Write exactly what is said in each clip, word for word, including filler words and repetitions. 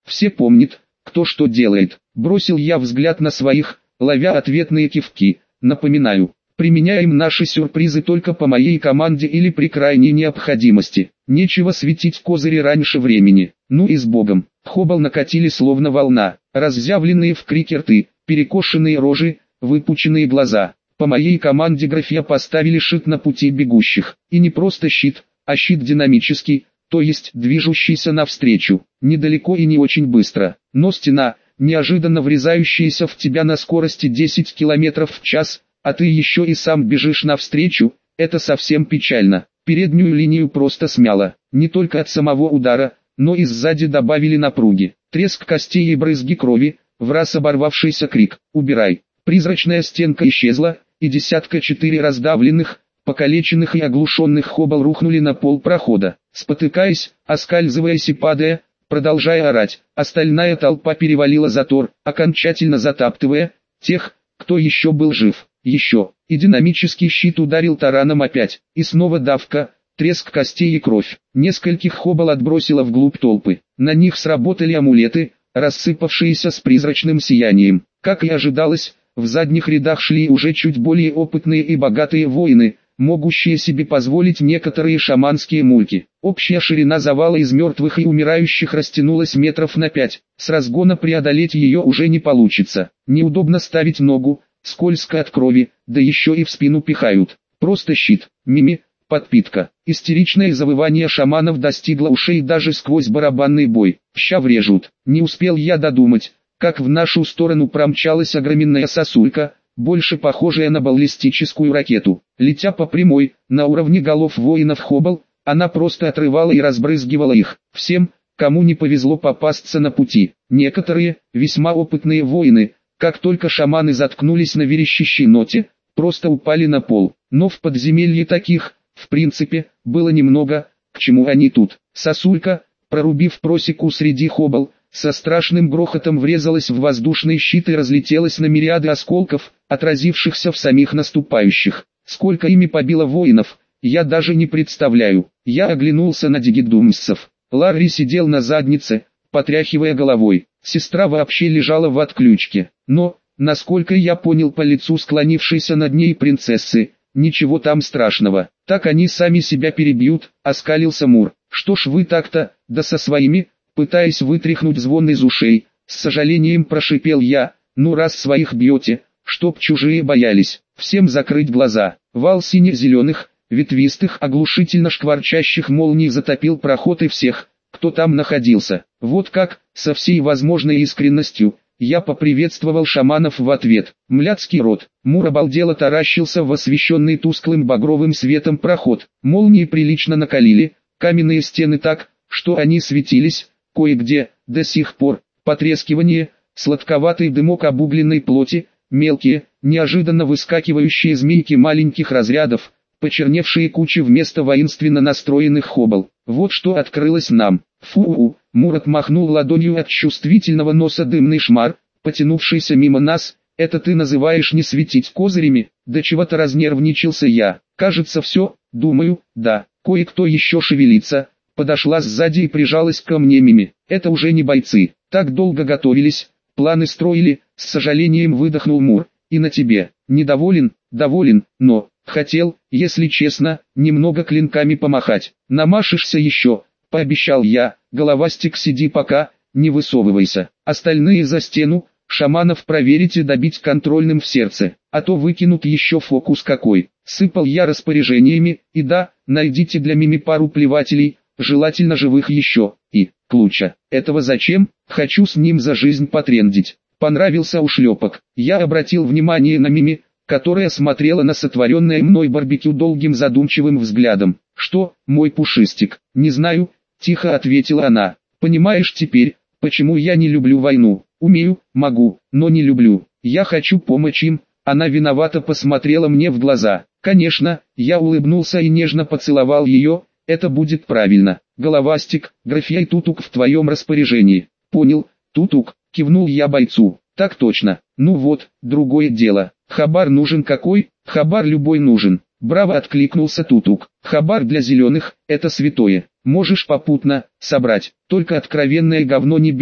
Все помнят, кто что делает. Бросил я взгляд на своих, ловя ответные кивки. Напоминаю, применяем наши сюрпризы только по моей команде или при крайней необходимости. Нечего светить козыри раньше времени. Ну и с Богом. Хоббл накатили словно волна, разъявленные в крике рты, перекошенные рожи, выпученные глаза. По моей команде графья поставили щит на пути бегущих. И не просто щит, а щит динамический, то есть движущийся навстречу, недалеко и не очень быстро. Но стена, неожиданно врезающаяся в тебя на скорости десять километров в час, а ты еще и сам бежишь навстречу, это совсем печально. Переднюю линию просто смяло, не только от самого удара, но и сзади добавили напруги. Треск костей и брызги крови, враз оборвавшийся крик «Убирай!». Призрачная стенка исчезла, и десятка четыре раздавленных, покалеченных и оглушенных хоббл рухнули на пол прохода. Спотыкаясь, оскальзываясь и падая, продолжая орать, остальная толпа перевалила затор, окончательно затаптывая тех, кто еще был жив. Еще, и динамический щит ударил тараном опять, и снова давка, треск костей и кровь. Нескольких хоббл отбросило вглубь толпы. На них сработали амулеты, рассыпавшиеся с призрачным сиянием. Как и ожидалось, в задних рядах шли уже чуть более опытные и богатые воины, могущие себе позволить некоторые шаманские мульки. Общая ширина завала из мертвых и умирающих растянулась метров на пять. С разгона преодолеть ее уже не получится. Неудобно ставить ногу, скользко от крови, да еще и в спину пихают. Просто щит, мими, подпитка. Истеричное завывание шаманов достигло ушей даже сквозь барабанный бой. Ща врежут. Не успел я додумать, как в нашу сторону промчалась огроменная сосулька, больше похожая на баллистическую ракету. Летя по прямой, на уровне голов воинов хоббл, она просто отрывала и разбрызгивала их. Всем, кому не повезло попасться на пути. Некоторые, весьма опытные воины, как только шаманы заткнулись на верещащей ноте, просто упали на пол. Но в подземелье таких, в принципе, было немного, к чему они тут. Сосулька, прорубив просеку среди хоббл, со страшным грохотом врезалась в воздушный щит и разлетелась на мириады осколков, отразившихся в самих наступающих. Сколько ими побило воинов, я даже не представляю. Я оглянулся на дигидумсцев. Ларри сидел на заднице, потряхивая головой. Сестра вообще лежала в отключке. Но, насколько я понял по лицу склонившейся над ней принцессы, ничего там страшного. Так они сами себя перебьют, оскалился Мур. Что ж вы так-то, да со своими... Пытаясь вытряхнуть звон из ушей, с сожалением прошипел я, ну раз своих бьете, чтоб чужие боялись, всем закрыть глаза. Вал сине-зеленых, ветвистых, оглушительно шкварчащих молний затопил проход и всех, кто там находился. Вот как, со всей возможной искренностью, я поприветствовал шаманов в ответ. Мляцкий рот. Мур обалдело таращился в освещенный тусклым багровым светом проход. Молнии прилично накалили каменные стены так, что они светились. Кое-где, до сих пор, потрескивание, сладковатый дымок обугленной плоти, мелкие, неожиданно выскакивающие змейки маленьких разрядов, почерневшие кучи вместо воинственно настроенных хоббл. Вот что открылось нам. Фу-у, Мурат махнул ладонью от чувствительного носа дымный шмар, потянувшийся мимо нас. Это ты называешь не светить козырями? До чего-то разнервничался я. Кажется все, думаю, да, кое-кто еще шевелится. Подошла сзади и прижалась ко мне Мими. Это уже не бойцы. Так долго готовились, планы строили, с сожалением выдохнул Мур. И на тебе. Недоволен? Доволен, но, хотел, если честно, немного клинками помахать. Намашешься еще, пообещал я. Головастик, сиди пока, не высовывайся. Остальные за стену, шаманов проверить и добить контрольным в сердце. А то выкинут еще фокус какой. Сыпал я распоряжениями, и да, найдите для Мими пару плевателей, желательно живых еще, и, Клуча. Этого зачем? Хочу с ним за жизнь потрендить. Понравился ушлепок. Я обратил внимание на Мими, которая смотрела на сотворенное мной барбекю долгим задумчивым взглядом. Что, мой пушистик? Не знаю, тихо ответила она. Понимаешь теперь, почему я не люблю войну? Умею, могу, но не люблю. Я хочу помочь им. Она виновато посмотрела мне в глаза. Конечно, я улыбнулся и нежно поцеловал ее. Это будет правильно. Головастик, графья и Тутук в твоем распоряжении. Понял, Тутук, кивнул я бойцу. Так точно. Ну вот, другое дело. Хабар нужен какой? Хабар любой нужен. Браво, откликнулся Тутук. Хабар для зеленых, это святое. Можешь попутно собрать. Только откровенное говно не бери,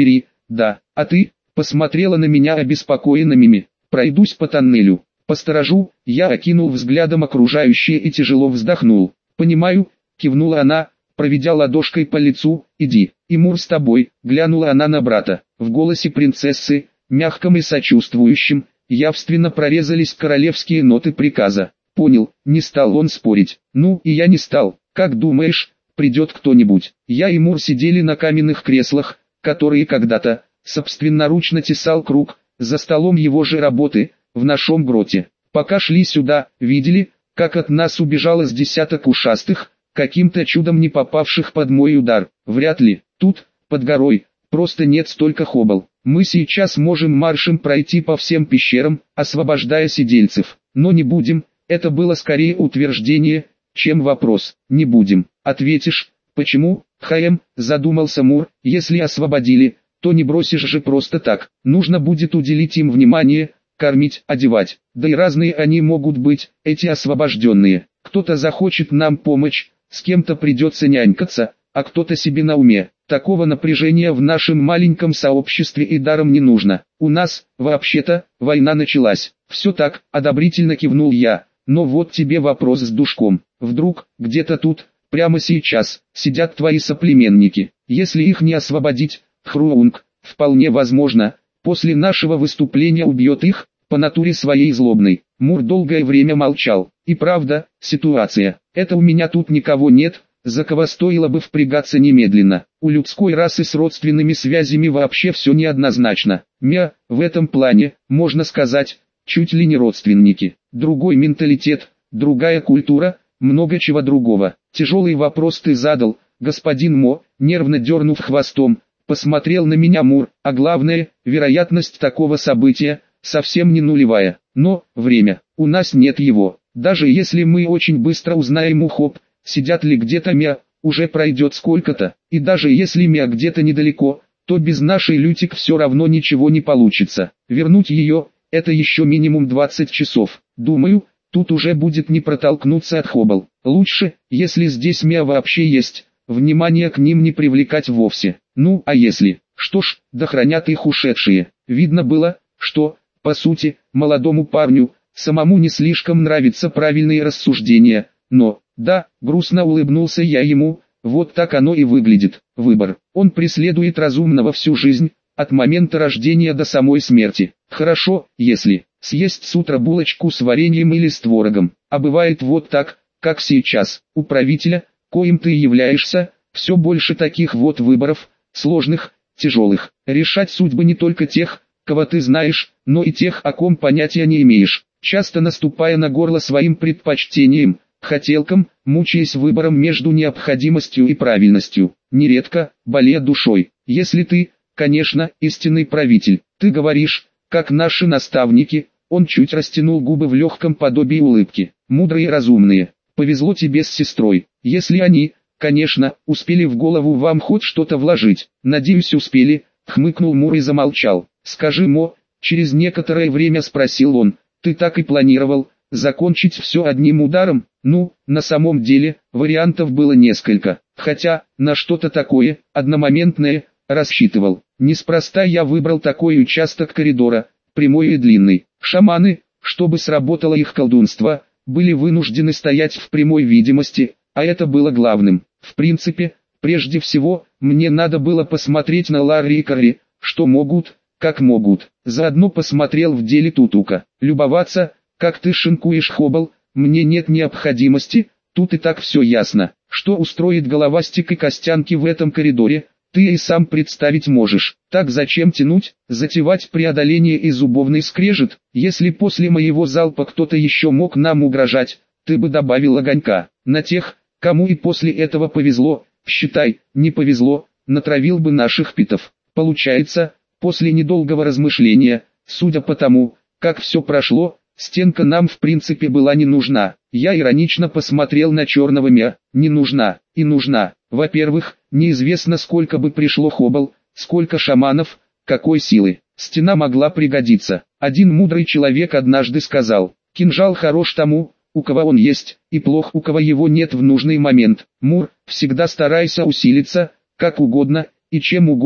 Да, а ты? Посмотрела на меня обеспокоенными. Пройдусь по тоннелю. Посторожу, я окинул взглядом окружающее и тяжело вздохнул. Понимаю, кивнула она, проведя ладошкой по лицу. Иди, и Мур с тобой, глянула она на брата. В голосе принцессы, мягком и сочувствующем, явственно прорезались королевские ноты приказа. Понял, не стал он спорить. Ну и я не стал. Как думаешь, придет кто-нибудь? Я и Мур сидели на каменных креслах, которые когда-то, собственноручно тесал Круг, за столом его же работы, в нашем гроте. Пока шли сюда, видели, как от нас убежало с десяток ушастых, каким-то чудом не попавших под мой удар. Вряд ли, тут, под горой, просто нет столько хоббл. Мы сейчас можем маршем пройти по всем пещерам, освобождая сидельцев. Но не будем, это было скорее утверждение, чем вопрос. Не будем. Ответишь, почему? Хаем, задумался Мур, если освободили, то не бросишь же просто так. Нужно будет уделить им внимание, кормить, одевать. Да и разные они могут быть, эти освобожденные. Кто-то захочет нам помочь, с кем-то придется нянькаться, а кто-то себе на уме. Такого напряжения в нашем маленьком сообществе и даром не нужно. У нас, вообще-то, война началась. Все так, одобрительно кивнул я. Но вот тебе вопрос с душком. Вдруг, где-то тут, прямо сейчас, сидят твои соплеменники. Если их не освободить, Хруунг, вполне возможно, после нашего выступления убьет их, по натуре своей злобной. Мур долгое время молчал. И правда, ситуация. Это у меня тут никого нет, за кого стоило бы впрягаться немедленно. У людской расы с родственными связями вообще все неоднозначно. Мя, в этом плане, можно сказать, чуть ли не родственники. Другой менталитет, другая культура, много чего другого. Тяжелый вопрос ты задал, господин Мо, нервно дернув хвостом, посмотрел на меня Мур, а главное, вероятность такого события, совсем не нулевая. Но, время, у нас нет его. Даже если мы очень быстро узнаем у Хоп, сидят ли где-то Мя, уже пройдет сколько-то, и даже если Мя где-то недалеко, то без нашей Лютик все равно ничего не получится. Вернуть ее, это еще минимум двадцать часов. Думаю, тут уже будет не протолкнуться от Хоббл. Лучше, если здесь Мя вообще есть, внимание к ним не привлекать вовсе. Ну, а если, что ж, да хранят их ушедшие. Видно было, что, по сути, молодому парню, самому не слишком нравятся правильные рассуждения, но, да, грустно улыбнулся я ему, вот так оно и выглядит. Выбор, он преследует разумного всю жизнь, от момента рождения до самой смерти. Хорошо, если съесть с утра булочку с вареньем или с творогом, а бывает вот так, как сейчас, у правителя, коим ты являешься, все больше таких вот выборов, сложных, тяжелых. Решать судьбы не только тех, кого ты знаешь, но и тех, о ком понятия не имеешь, часто наступая на горло своим предпочтениям, хотелкам, мучаясь выбором между необходимостью и правильностью, нередко, болея душой. Если ты, конечно, истинный правитель, ты говоришь, как наши наставники, он чуть растянул губы в легком подобии улыбки, мудрые и разумные, повезло тебе с сестрой, если они, конечно, успели в голову вам хоть что-то вложить, надеюсь успели, хмыкнул Мур и замолчал. Скажи, Мо, через некоторое время спросил он, ты так и планировал, закончить все одним ударом? Ну, на самом деле, вариантов было несколько, хотя, на что-то такое, одномоментное, рассчитывал. Неспроста я выбрал такой участок коридора, прямой и длинный. Шаманы, чтобы сработало их колдунство, были вынуждены стоять в прямой видимости, а это было главным. В принципе, прежде всего, мне надо было посмотреть на Ларри и Карри, что могут, как могут. Заодно посмотрел в деле Тутука. Любоваться, как ты шинкуешь Хоббл, мне нет необходимости, тут и так все ясно. Что устроит головастик и костянки в этом коридоре, ты и сам представить можешь. Так зачем тянуть, затевать преодоление и зубовный скрежет, если после моего залпа кто-то еще мог нам угрожать, ты бы добавил огонька. На тех, кому и после этого повезло, считай, не повезло, натравил бы наших питов. Получается, после недолгого размышления, судя по тому, как все прошло, стенка нам в принципе была не нужна. Я иронично посмотрел на черного Мя. Не нужна, и нужна. Во-первых, неизвестно сколько бы пришло Хоббл, сколько шаманов, какой силы. Стена могла пригодиться. Один мудрый человек однажды сказал, кинжал хорош тому, у кого он есть, и плох у кого его нет в нужный момент. Мур, всегда старайся усилиться, как угодно, и чем угодно,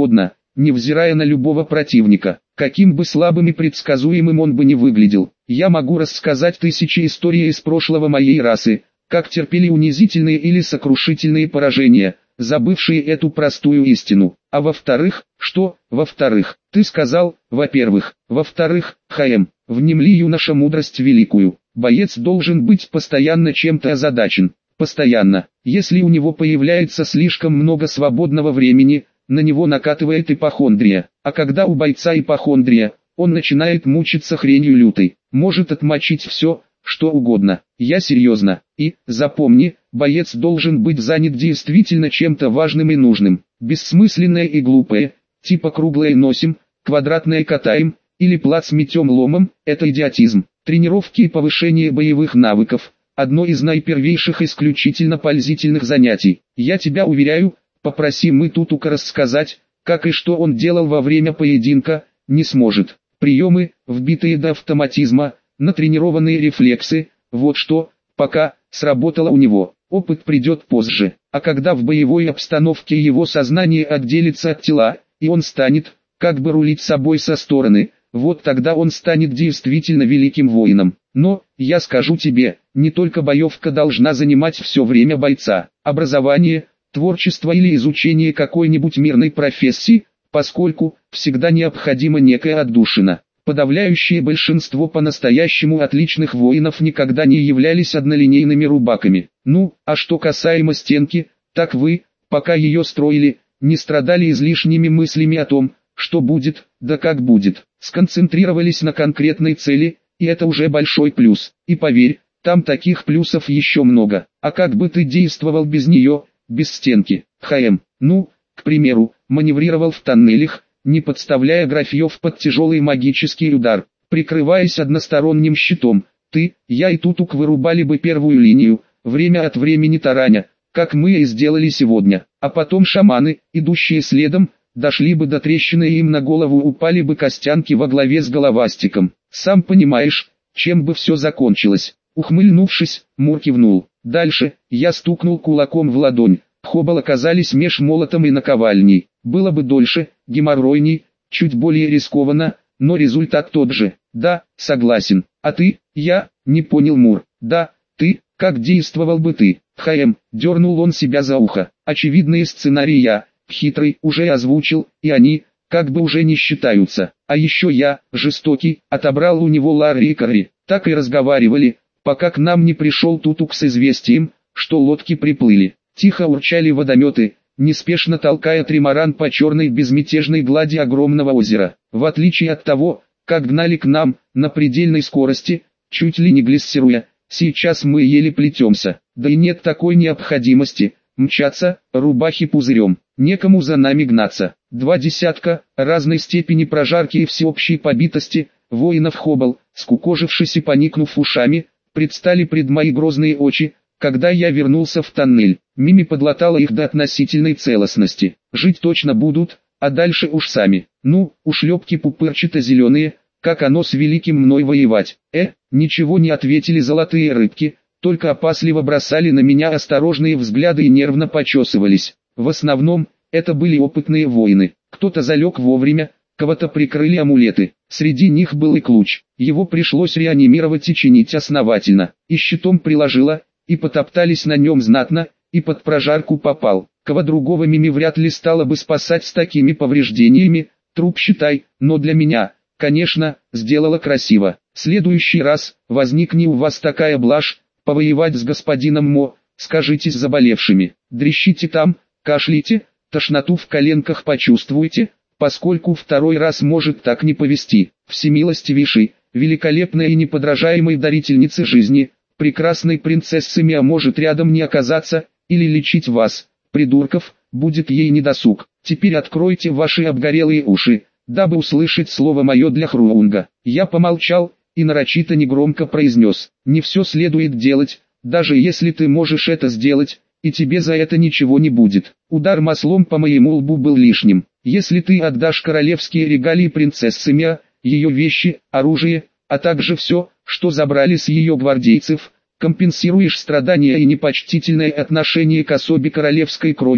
невзирая на любого противника. Каким бы слабым и предсказуемым он бы ни выглядел, я могу рассказать тысячи историй из прошлого моей расы, как терпели унизительные или сокрушительные поражения, забывшие эту простую истину. А во-вторых, что, во-вторых, ты сказал, во-первых, во-вторых, ХМ, внемли, юноша, мудрость великую. Боец должен быть постоянно чем-то озадачен, постоянно. Если у него появляется слишком много свободного времени, на него накатывает ипохондрия. А когда у бойца ипохондрия, он начинает мучиться хренью лютой, может отмочить все, что угодно. Я серьезно. И, запомни, боец должен быть занят действительно чем-то важным и нужным. Бессмысленное и глупое, типа круглое носим, квадратное катаем, или плац метем ломом, это идиотизм. Тренировки и повышение боевых навыков – одно из наипервейших исключительно пользительных занятий. Я тебя уверяю, попроси мы Тутука рассказать, как и что он делал во время поединка, не сможет. Приемы, вбитые до автоматизма, натренированные рефлексы, вот что, пока, сработало у него. Опыт придет позже, а когда в боевой обстановке его сознание отделится от тела, и он станет, как бы рулить собой со стороны, вот тогда он станет действительно великим воином. Но, я скажу тебе, не только боевка должна занимать все время бойца. Образование, творчество или изучение какой-нибудь мирной профессии, поскольку всегда необходима некая отдушина. Подавляющее большинство по-настоящему отличных воинов никогда не являлись однолинейными рубаками. Ну, а что касаемо стенки, так вы, пока ее строили, не страдали излишними мыслями о том, что будет, да как будет. Сконцентрировались на конкретной цели, и это уже большой плюс. И поверь, там таких плюсов еще много. А как бы ты действовал без нее, без стенки? ХМ, ну, к примеру, маневрировал в тоннелях, не подставляя графьев под тяжелый магический удар, прикрываясь односторонним щитом. Ты, я и Тутук вырубали бы первую линию, время от времени тараня, как мы и сделали сегодня. А потом шаманы, идущие следом, дошли бы до трещины и им на голову упали бы костянки во главе с головастиком. Сам понимаешь, чем бы все закончилось. Ухмыльнувшись, Мур кивнул. Дальше, я стукнул кулаком в ладонь. Хоббл оказались меж молотом и наковальней. Было бы дольше, геморройней, чуть более рискованно, но результат тот же. Да, согласен. А ты, я, не понял Мур. Да, ты, как действовал бы ты? ХМ, дернул он себя за ухо. Очевидные сценарии я, хитрый, уже озвучил, и они, как бы уже не считаются. А еще я, жестокий, отобрал у него Ларри и Карри. Так и разговаривали, пока к нам не пришел Тутук с известием, что лодки приплыли. Тихо урчали водометы, неспешно толкая тримаран по черной безмятежной глади огромного озера. В отличие от того, как гнали к нам, на предельной скорости, чуть ли не глиссируя, сейчас мы еле плетемся. Да и нет такой необходимости, мчаться, рубахи пузырем, некому за нами гнаться. Два десятка, разной степени прожарки и всеобщей побитости, воинов Хоббл, скукожившись и поникнув ушами, предстали пред мои грозные очи, когда я вернулся в тоннель. Мими подлатала их до относительной целостности. Жить точно будут, а дальше уж сами. Ну, ушлепки пупырчато-зеленые, как оно с великим мной воевать. Э, ничего не ответили золотые рыбки, только опасливо бросали на меня осторожные взгляды и нервно почесывались. В основном, это были опытные воины. Кто-то залег вовремя, кого-то прикрыли амулеты. Среди них был и Клуч. Его пришлось реанимировать и чинить основательно. И щитом приложило, и потоптались на нем знатно, и под прожарку попал. Кого другого Мими вряд ли стало бы спасать с такими повреждениями, труп считай, но для меня, конечно, сделала красиво. Следующий раз, возникни у вас такая блажь, повоевать с господином Мо, скажитесь заболевшими, дрещите там, кашляйте, тошноту в коленках почувствуйте, поскольку второй раз может так не повести. Всемилостивейшей, великолепной и неподражаемой дарительнице жизни, прекрасной принцессы Миа может рядом не оказаться, или лечить вас, придурков, будет ей недосуг. Теперь откройте ваши обгорелые уши, дабы услышать слово мое для Хруунга. Я помолчал, и нарочито негромко произнес: не все следует делать, даже если ты можешь это сделать, и тебе за это ничего не будет. Удар маслом по моему лбу был лишним. Если ты отдашь королевские регалии принцессе Миа, ее вещи, оружие, а также все, что забрали с ее гвардейцев, компенсируешь страдания и непочтительное отношение к особе королевской крови,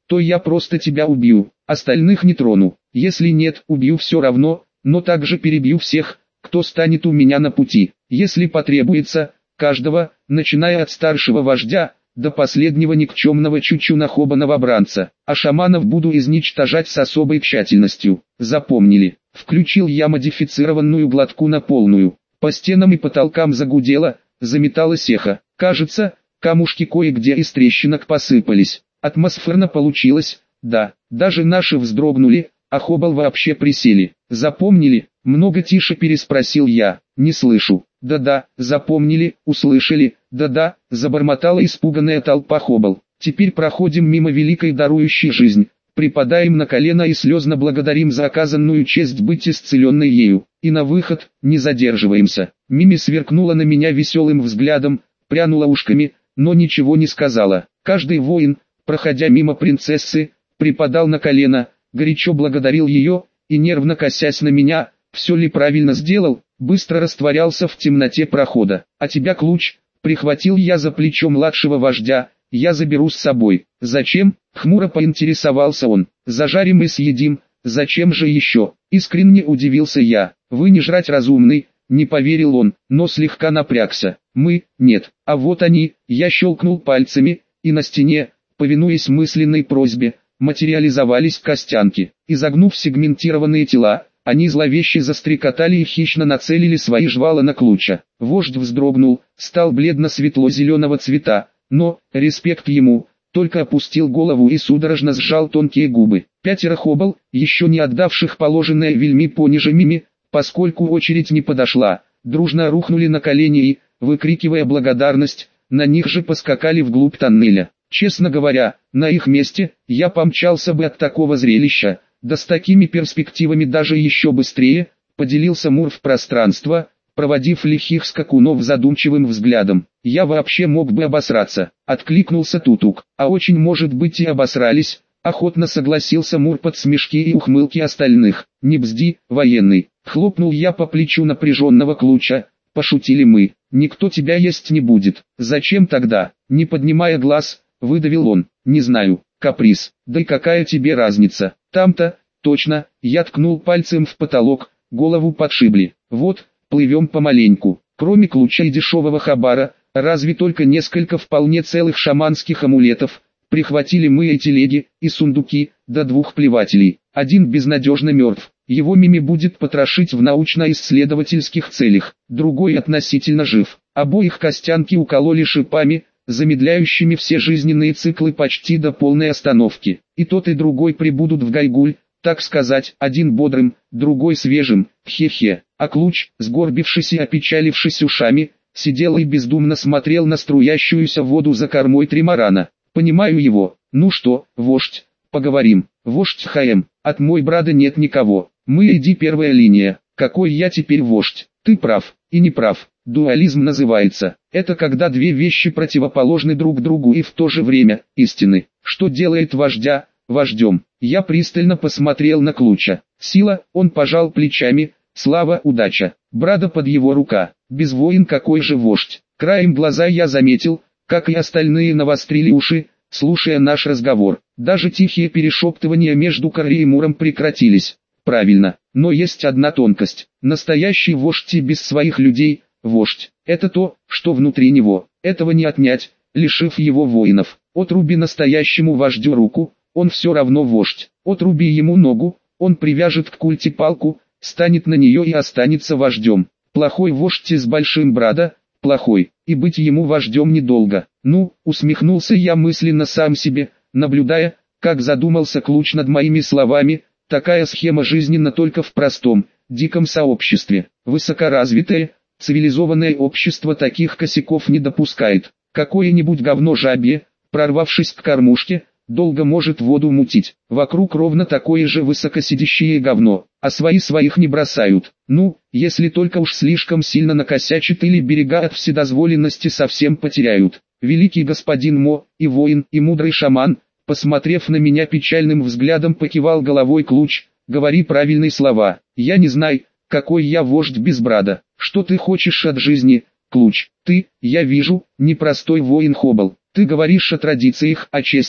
то я просто тебя убью, остальных не трону. Если нет, убью все равно, но также перебью всех, кто станет у меня на пути. Если потребуется, каждого, начиная от старшего вождя, до последнего никчемного чучуна-хоба-новобранца, а шаманов буду изничтожать с особой тщательностью. Запомнили? Включил я модифицированную гладку на полную. По стенам и потолкам загудело, заметалось эхо. Кажется, камушки кое-где из трещинок посыпались. Атмосферно получилось, да, даже наши вздрогнули, а хобал вообще присели. Запомнили? Много тише переспросил я. Не слышу. Да-да, запомнили, услышали, да-да, забормотала испуганная толпа хобал. Теперь проходим мимо великой дарующей жизнь, припадаем на колено и слезно благодарим за оказанную честь быть исцеленной ею. И на выход, не задерживаемся. Мими сверкнула на меня веселым взглядом, прянула ушками, но ничего не сказала. Каждый воин, проходя мимо принцессы, припадал на колено, горячо благодарил ее, и нервно косясь на меня, все ли правильно сделал, быстро растворялся в темноте прохода. А тебя, Клуч, прихватил я за плечо младшего вождя, я заберу с собой. Зачем? Хмуро поинтересовался он. Зажарим и съедим, зачем же еще? Искренне удивился я. Вы не жрать разумный, не поверил он, но слегка напрягся. Мы, нет, а вот они, я щелкнул пальцами, и на стене, повинуясь мысленной просьбе, материализовались костянки. Изогнув сегментированные тела, они зловеще застрекотали и хищно нацелили свои жвала на Клуча. Вождь вздрогнул, стал бледно-светло-зеленого цвета, но, респект ему, только опустил голову и судорожно сжал тонкие губы. Пятеро хобал, еще не отдавших положенное вельми пониже Мими, поскольку очередь не подошла, дружно рухнули на колени и, выкрикивая благодарность, на них же поскакали вглубь тоннеля. Честно говоря, на их месте, я помчался бы от такого зрелища, да с такими перспективами даже еще быстрее, поделился Мур в пространство, проводив лихих скакунов задумчивым взглядом. Я вообще мог бы обосраться, откликнулся Тутук, а очень может быть и обосрались, охотно согласился Мур под смешки и ухмылки остальных. Не бзди, военный, хлопнул я по плечу напряженного Клуча, пошутили мы, никто тебя есть не будет. Зачем тогда? Не поднимая глаз, выдавил он, не знаю, каприз, да и какая тебе разница, там-то, точно, я ткнул пальцем в потолок, голову подшибли, вот, плывем помаленьку, кроме Клуча и дешевого хабара, разве только несколько вполне целых шаманских амулетов, прихватили мы и телеги, и сундуки, до двух плевателей, один безнадежно мертв, его Мими будет потрошить в научно-исследовательских целях, другой относительно жив, обоих костянки укололи шипами, замедляющими все жизненные циклы почти до полной остановки. И тот и другой прибудут в Гайгуль, так сказать, один бодрым, другой свежим, хе-хе. А Клуч, сгорбившись и опечалившись ушами, сидел и бездумно смотрел на струящуюся воду за кормой тримарана. Понимаю его. Ну что, вождь, поговорим. Вождь Хаем, от мой брата нет никого. Мы иди первая линия. Какой я теперь вождь? Ты прав, и не прав. Дуализм называется. Это когда две вещи противоположны друг другу и в то же время истины. Что делает вождя вождем? Я пристально посмотрел на Клуча. Сила, он пожал плечами, слава, удача. Брата под его рука. Без воин какой же вождь? Краем глаза я заметил, как и остальные навострили уши, слушая наш разговор. Даже тихие перешептывания между Карри и Муром прекратились. Правильно, но есть одна тонкость. Настоящий вождь и без своих людей – вождь. Это то, что внутри него. Этого не отнять, лишив его воинов. Отруби настоящему вождю руку, он все равно вождь. Отруби ему ногу, он привяжет к культе палку, станет на нее и останется вождем. Плохой вождь из большим брата, плохой, и быть ему вождем недолго. Ну, усмехнулся я мысленно сам себе, наблюдая, как задумался Клуч над моими словами. Такая схема жизненна только в простом, диком сообществе. Высокоразвитое, цивилизованное общество таких косяков не допускает. Какое-нибудь говно жабье, прорвавшись к кормушке, долго может воду мутить. Вокруг ровно такое же высокосидящее говно, а свои своих не бросают. Ну, если только уж слишком сильно накосячат или берега от вседозволенности совсем потеряют. Великий господин Мо, и воин, и мудрый шаман, посмотрев на меня печальным взглядом, покивал головой Клуч. Говори правильные слова. Я не знаю, какой я вождь без брата. Что ты хочешь от жизни, Клуч? Ты, я вижу, непростой воин хобал. Ты говоришь о традициях, о чести,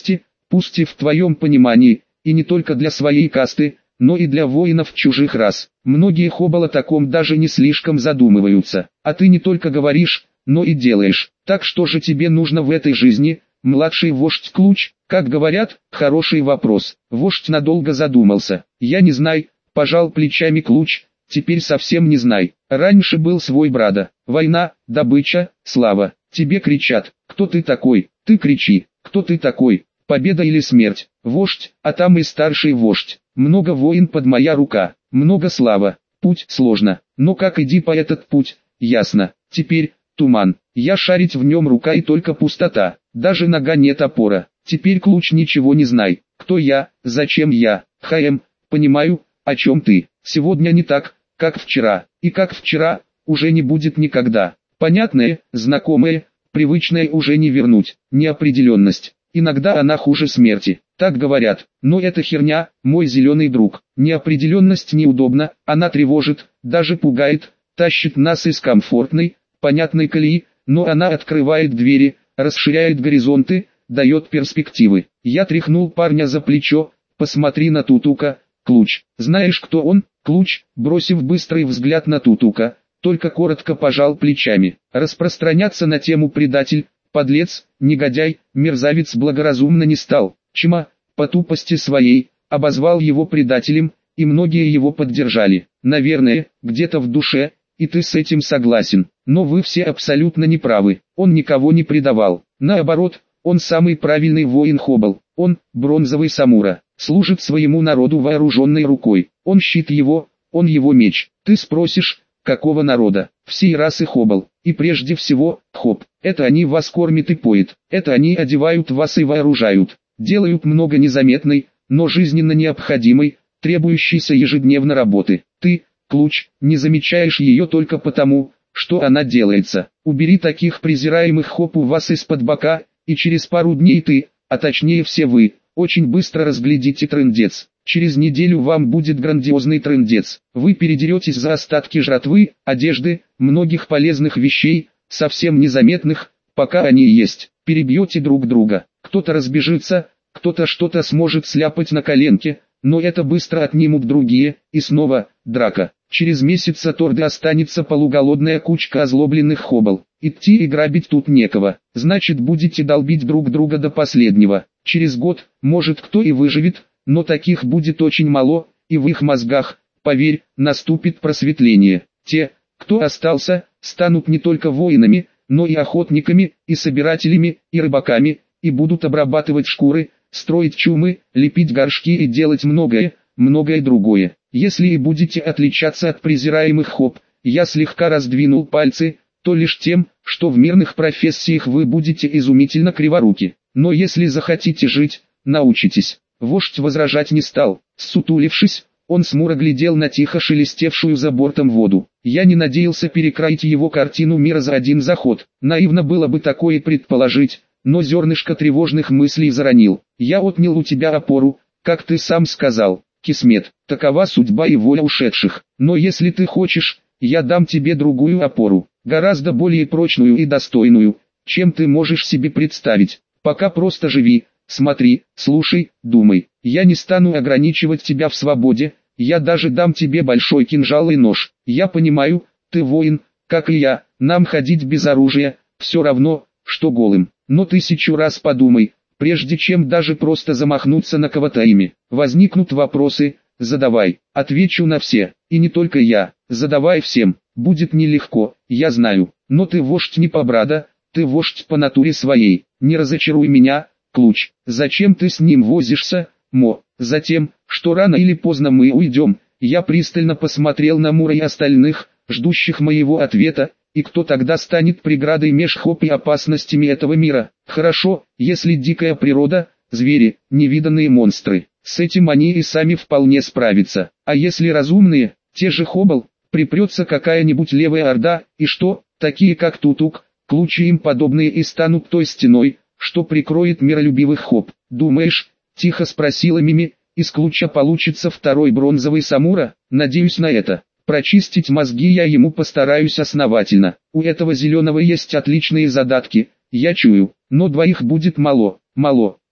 пусть и в твоем понимании, и не только для своей касты, но и для воинов чужих рас. Многие хоббл о таком даже не слишком задумываются, а ты не только говоришь, но и делаешь. Так что же тебе нужно в этой жизни, младший вождь Клуч? Как говорят, хороший вопрос. Вождь надолго задумался. Я не знаю, пожал плечами Клуч, теперь совсем не знай. Раньше был свой брата. Война, добыча, слава. Тебе кричат, кто ты такой? Ты кричи, кто ты такой? Победа или смерть? Вождь, а там и старший вождь. Много воин под моя рука, много слава. Путь сложно, но как иди по этот путь, ясно. Теперь, туман, я шарить в нем рука и только пустота. Даже нога нет опора. Теперь Клуч ничего не знай. Кто я, зачем я? Хаем, понимаю, о чем ты. Сегодня не так, как вчера. И как вчера, уже не будет никогда. Понятное, знакомое, привычное уже не вернуть. Неопределенность. Иногда она хуже смерти. Так говорят. Но это херня, мой зеленый друг. Неопределенность неудобна, она тревожит, даже пугает, тащит нас из комфортной, понятной колеи, но она открывает двери, расширяет горизонты, дает перспективы. Я тряхнул парня за плечо. Посмотри на Тутука, Клуч. Знаешь, кто он? Клуч, бросив быстрый взгляд на Тутука, только коротко пожал плечами. Распространяться на тему предатель, подлец, негодяй, мерзавец благоразумно не стал. Чма, по тупости своей, обозвал его предателем, и многие его поддержали. Наверное, где-то в душе, и ты с этим согласен. Но вы все абсолютно неправы. Он никого не предавал. Наоборот, он самый правильный воин хоббл. Он, бронзовый самура, служит своему народу вооруженной рукой. Он щит его, он его меч. Ты спросишь, какого народа? Всей расы хоббл. И прежде всего, хоб. Это они вас кормят и поят. Это они одевают вас и вооружают. Делают много незаметной, но жизненно необходимой, требующейся ежедневно работы. Ты, Клуч, не замечаешь ее только потому, что она делается. Убери таких презираемых хоп у вас из-под бока, и через пару дней ты, а точнее все вы, очень быстро разглядите трындец. Через неделю вам будет грандиозный трындец. Вы передеретесь за остатки жратвы, одежды, многих полезных вещей, совсем незаметных, пока они есть. Перебьете друг друга. Кто-то разбежится, кто-то что-то сможет сляпать на коленке, но это быстро отнимут другие, и снова, драка. Через месяц от Орды останется полуголодная кучка озлобленных хоббл. Идти и грабить тут некого, значит будете долбить друг друга до последнего. Через год, может кто и выживет, но таких будет очень мало, и в их мозгах, поверь, наступит просветление. Те, кто остался, станут не только воинами, но и охотниками, и собирателями, и рыбаками, и будут обрабатывать шкуры, строить чумы, лепить горшки и делать многое, многое другое. Если и будете отличаться от презираемых хоб, я слегка раздвинул пальцы, то лишь тем, что в мирных профессиях вы будете изумительно криворуки. Но если захотите жить, научитесь. Вождь возражать не стал. Ссутулившись, он смуро глядел на тихо шелестевшую за бортом воду. Я не надеялся перекроить его картину мира за один заход. Наивно было бы такое предположить, но зернышко тревожных мыслей заронил. Я отнял у тебя опору, как ты сам сказал. Кисмет, такова судьба и воля ушедших. Но если ты хочешь, я дам тебе другую опору, гораздо более прочную и достойную, чем ты можешь себе представить. Пока просто живи, смотри, слушай, думай. Я не стану ограничивать тебя в свободе, я даже дам тебе большой кинжал и нож. Я понимаю, ты воин, как и я, нам ходить без оружия, все равно, что голым. Но тысячу раз подумай, прежде чем даже просто замахнуться на кого-то ими. Возникнут вопросы, задавай, отвечу на все, и не только я, задавай всем. Будет нелегко, я знаю, но ты вождь не по брада, ты вождь по натуре своей. Не разочаруй меня, Клуч. Зачем ты с ним возишься, Мо? Затем, что рано или поздно мы уйдем. Я пристально посмотрел на Мура и остальных, ждущих моего ответа, и кто тогда станет преградой меж хоп и опасностями этого мира? Хорошо, если дикая природа, звери, невиданные монстры, с этим они и сами вполне справятся. А если разумные, те же хоббл, припрется какая-нибудь левая орда, и что, такие как Тутук, Клуч и им подобные и станут той стеной, что прикроет миролюбивых хоб. Думаешь, тихо спросила Мими, из Клуча получится второй бронзовый самура? Надеюсь на это. Прочистить мозги я ему постараюсь основательно. У этого зеленого есть отличные задатки, я чую, но двоих будет мало, мало.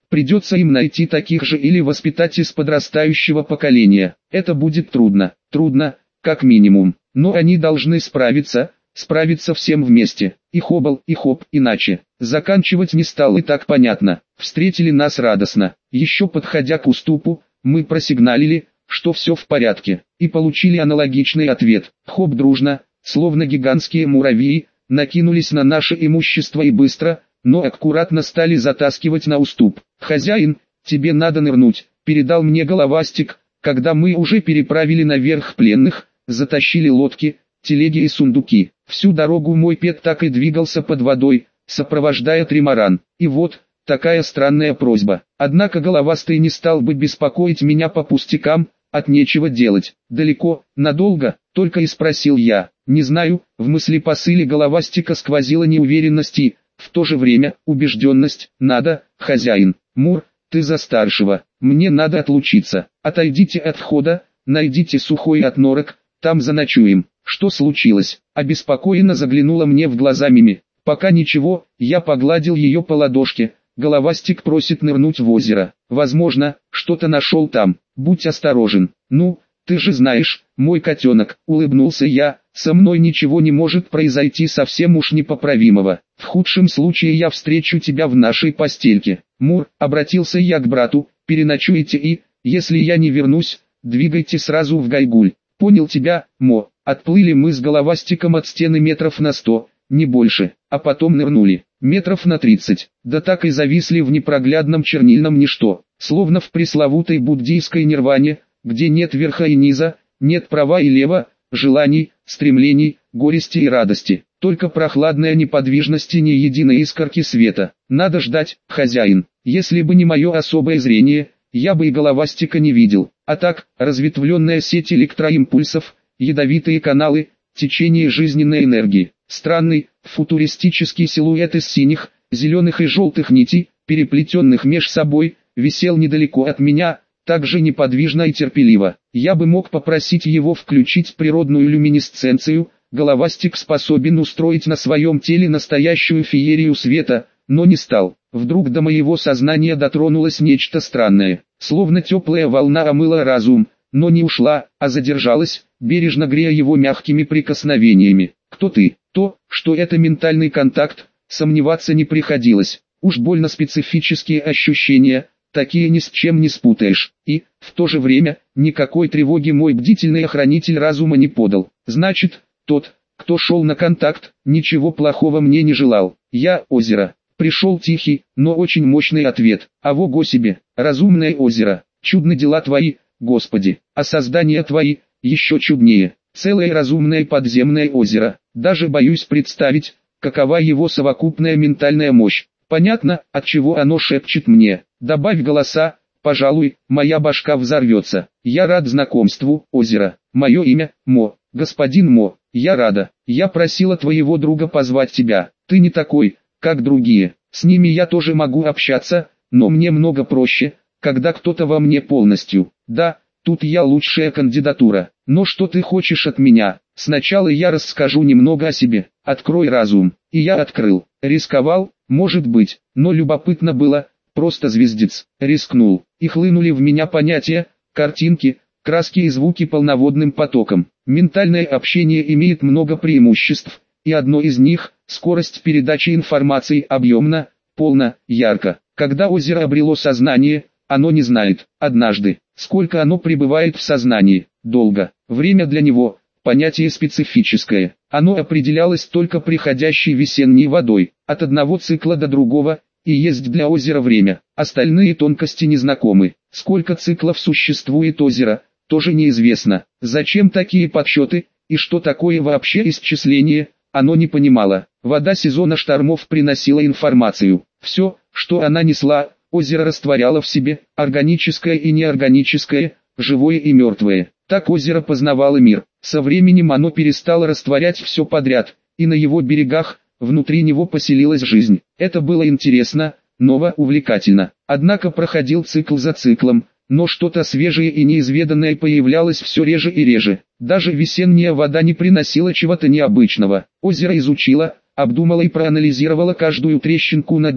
Придется им найти таких же или воспитать из подрастающего поколения. Это будет трудно, трудно, как минимум, но они должны справиться, справиться всем вместе. И хобл, и хоп, иначе. Заканчивать не стал, и так понятно. Встретили нас радостно. Еще подходя к уступу, мы просигналили, что все в порядке, и получили аналогичный ответ. Хоп дружно, словно гигантские муравьи, накинулись на наше имущество и быстро, но аккуратно стали затаскивать на уступ. «Хозяин, тебе надо нырнуть», — передал мне головастик, когда мы уже переправили наверх пленных, затащили лодки, телеги и сундуки. Всю дорогу мой пет так и двигался под водой, сопровождая тримаран. И вот, такая странная просьба. Однако головастый не стал бы беспокоить меня по пустякам, от нечего делать. «Далеко, надолго?» — только и спросил я. Не знаю, в мысли посыле головастика сквозила неуверенность и, в то же время, убежденность. «Надо, хозяин. Мур, ты за старшего. Мне надо отлучиться. Отойдите от входа, найдите сухой отнорок, там заночуем». «Что случилось?» — обеспокоенно заглянула мне в глаза Мими. «Пока ничего», — я погладил ее по ладошке. «Головастик просит нырнуть в озеро. Возможно, что-то нашел там. Будь осторожен». «Ну, ты же знаешь, мой котенок», — улыбнулся я, — «со мной ничего не может произойти совсем уж непоправимого. В худшем случае я встречу тебя в нашей постельке». «Мур», — обратился я к брату, — «переночуете и, если я не вернусь, двигайте сразу в Гайгуль». «Понял тебя, Мо». Отплыли мы с головастиком от стены метров на сто, не больше, а потом нырнули, метров на тридцать, да так и зависли в непроглядном чернильном ничто, словно в пресловутой буддийской нирване, где нет верха и низа, нет права и лева, желаний, стремлений, горести и радости, только прохладная неподвижность и ни единой искорки света. «Надо ждать, хозяин, если бы не мое особое зрение, я бы и головастика не видел, а так, разветвленная сеть электроимпульсов, ядовитые каналы, течение жизненной энергии, странный, футуристический силуэт из синих, зеленых и желтых нитей, переплетенных меж собой, висел недалеко от меня, так же неподвижно и терпеливо. Я бы мог попросить его включить природную люминесценцию, головастик способен устроить на своем теле настоящую феерию света, но не стал. Вдруг до моего сознания дотронулось нечто странное, словно теплая волна омыла разум, но не ушла, а задержалась, бережно грея его мягкими прикосновениями. «Кто ты?» То, что это ментальный контакт, сомневаться не приходилось. Уж больно специфические ощущения, такие ни с чем не спутаешь. И, в то же время, никакой тревоги мой бдительный охранитель разума не подал. Значит, тот, кто шел на контакт, ничего плохого мне не желал. Я — озеро. Пришел тихий, но очень мощный ответ. Авого себе, разумное озеро, чудны дела твои, Господи, а создания твои, еще чуднее. Целое разумное подземное озеро. Даже боюсь представить, какова его совокупная ментальная мощь. Понятно, от чего оно шепчет мне. Добавь голоса, пожалуй, моя башка взорвется. Я рад знакомству, озеро. Мое имя — Мо. Господин Мо, я рада. Я просила твоего друга позвать тебя. Ты не такой, как другие. С ними я тоже могу общаться, но мне много проще, когда кто-то во мне полностью. Да, тут я лучшая кандидатура. Но что ты хочешь от меня? Сначала я расскажу немного о себе. Открой разум. И я открыл. Рисковал, может быть, но любопытно было, просто звездец. Рискнул. И хлынули в меня понятия, картинки, краски и звуки полноводным потоком. Ментальное общение имеет много преимуществ, и одно из них – скорость передачи информации объемно, полно, ярко. Когда озеро обрело сознание, оно не знает, однажды, сколько оно пребывает в сознании, долго. Время для него – понятие специфическое. Оно определялось только приходящей весенней водой, от одного цикла до другого, и есть для озера время. Остальные тонкости незнакомы. Сколько циклов существует озеро, тоже неизвестно. Зачем такие подсчеты, и что такое вообще исчисление, оно не понимало. Вода сезона штормов приносила информацию. Все, что она несла, озеро растворяло в себе, органическое и неорганическое, живое и мертвое. Так озеро познавало мир. Со временем оно перестало растворять все подряд, и на его берегах, внутри него поселилась жизнь. Это было интересно, ново, увлекательно. Однако проходил цикл за циклом, но что-то свежее и неизведанное появлялось все реже и реже. Даже весенняя вода не приносила чего-то необычного. Озеро изучило, обдумало и проанализировало каждую трещинку на дне,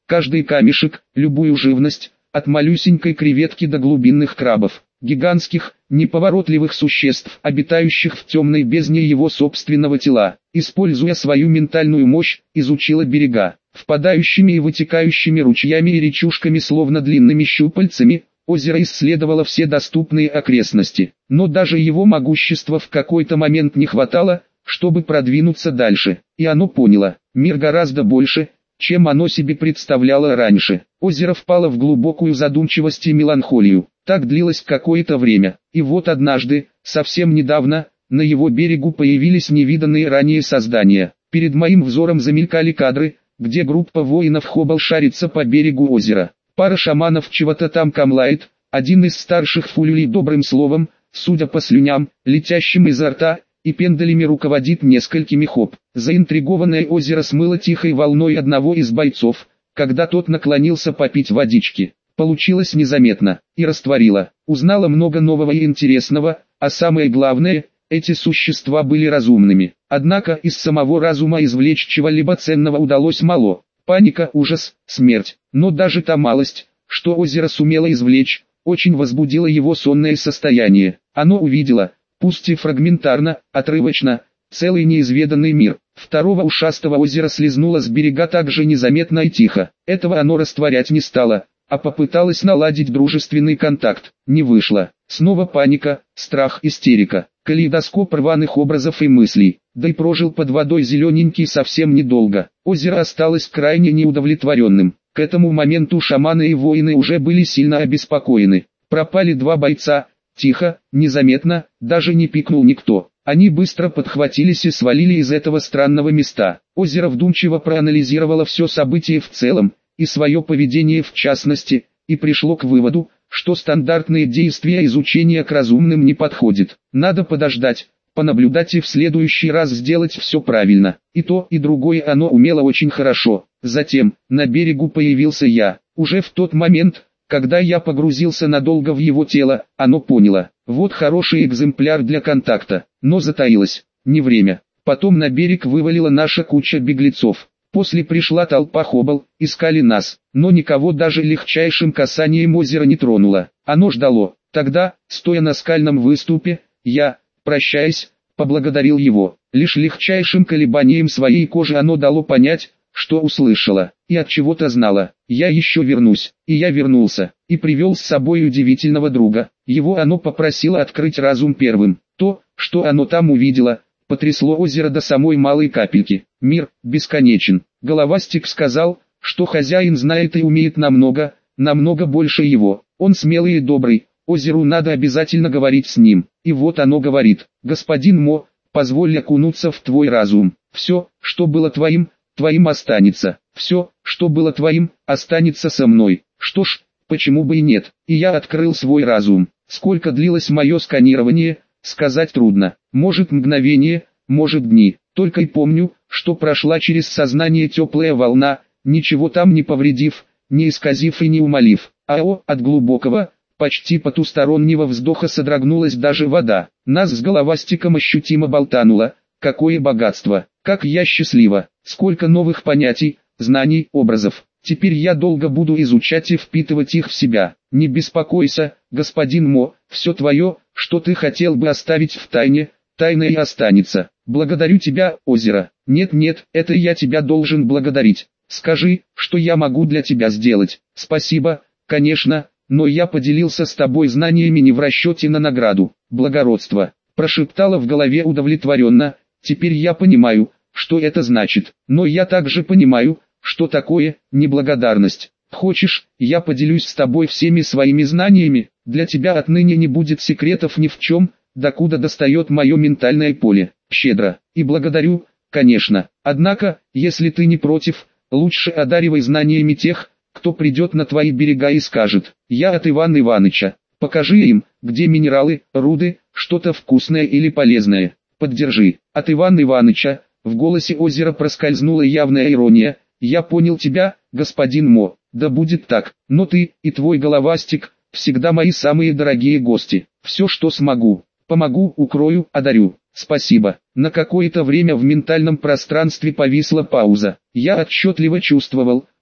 каждый камешек, любую живность, от малюсенькой креветки до глубинных крабов, гигантских, неповоротливых существ, обитающих в темной бездне его собственного тела. Используя свою ментальную мощь, изучила берега, впадающими и вытекающими ручьями и речушками словно длинными щупальцами. Озеро исследовало все доступные окрестности, но даже его могущества в какой-то момент не хватало, чтобы продвинуться дальше. И оно поняло, мир гораздо больше, чем оно себе представляло раньше. Озеро впало в глубокую задумчивость и меланхолию. Так длилось какое-то время, и вот однажды, совсем недавно, на его берегу появились невиданные ранее создания. Перед моим взором замелькали кадры, где группа воинов Хоббл шарится по берегу озера. Пара шаманов чего-то там камлает, один из старших фулюлей добрым словом, судя по слюням, летящим изо рта, и пендалями руководит несколькими хоп. Заинтригованное озеро смыло тихой волной одного из бойцов, когда тот наклонился попить водички. Получилось незаметно, и растворило. Узнала много нового и интересного, а самое главное, эти существа были разумными. Однако из самого разума извлечь чего-либо ценного удалось мало. Паника, ужас, смерть. Но даже та малость, что озеро сумело извлечь, очень возбудило его сонное состояние. Оно увидело, пусть и фрагментарно, отрывочно, целый неизведанный мир. Второго ушастого озера слезнуло с берега так же незаметно и тихо. Этого оно растворять не стало, а попыталось наладить дружественный контакт. Не вышло. Снова паника, страх, истерика. Калейдоскоп рваных образов и мыслей. Да и прожил под водой зелененький совсем недолго. Озеро осталось крайне неудовлетворенным. К этому моменту шаманы и воины уже были сильно обеспокоены. Пропали два бойца. Тихо, незаметно, даже не пикнул никто. Они быстро подхватились и свалили из этого странного места. Озеро вдумчиво проанализировало все события в целом, и свое поведение в частности, и пришло к выводу, что стандартные действия изучения к разумным не подходят. Надо подождать, понаблюдать и в следующий раз сделать все правильно. И то, и другое оно умело очень хорошо. Затем, на берегу появился я. Уже в тот момент, когда я погрузился надолго в его тело, оно поняло. Вот хороший экземпляр для контакта. Но затаилось. Не время. Потом на берег вывалила наша куча беглецов. После пришла толпа Хоббл, искали нас, но никого даже легчайшим касанием озера не тронуло. Оно ждало. Тогда, стоя на скальном выступе, я, прощаясь, поблагодарил его. Лишь легчайшим колебанием своей кожи оно дало понять, что услышало, и от чего-то знало. Я еще вернусь, и я вернулся, и привел с собой удивительного друга. Его оно попросило открыть разум первым. То, что оно там увидело, потрясло озеро до самой малой капельки. Мир бесконечен. Головастик сказал, что хозяин знает и умеет намного, намного больше его. Он смелый и добрый, озеру надо обязательно говорить с ним. И вот оно говорит: господин Мо, позволь окунуться в твой разум. Все, что было твоим, твоим останется. Все, что было твоим, останется со мной. Что ж, почему бы и нет? И я открыл свой разум. Сколько длилось мое сканирование, сказать трудно. Может мгновение, может дни. Только и помню, что прошла через сознание теплая волна, ничего там не повредив, не исказив и не умолив. А о, от глубокого, почти потустороннего вздоха содрогнулась даже вода. Нас с головастиком ощутимо болтануло. Какое богатство! Как я счастлива! Сколько новых понятий, знаний, образов! Теперь я долго буду изучать и впитывать их в себя. Не беспокойся, господин Мо, все твое, что ты хотел бы оставить в тайне, тайна и останется. Благодарю тебя, озеро. Нет-нет, это я тебя должен благодарить. Скажи, что я могу для тебя сделать. Спасибо, конечно, но я поделился с тобой знаниями не в расчете на награду. Благородство. Прошептала в голове удовлетворенно. Теперь я понимаю, что это значит. Но я также понимаю, что такое неблагодарность. Хочешь, я поделюсь с тобой всеми своими знаниями? Для тебя отныне не будет секретов ни в чем, докуда достает мое ментальное поле. Щедро. И благодарю, конечно. Однако, если ты не против, лучше одаривай знаниями тех, кто придет на твои берега и скажет: я от Ивана Иваныча. Покажи им, где минералы, руды, что-то вкусное или полезное. Поддержи. От Ивана Иваныча. В голосе озера проскользнула явная ирония. Я понял тебя, господин Мо. Да будет так. Но ты и твой головастик всегда мои самые дорогие гости. Все, что смогу, помогу, укрою, одарю. Спасибо. На какое-то время в ментальном пространстве повисла пауза. Я отчетливо чувствовал,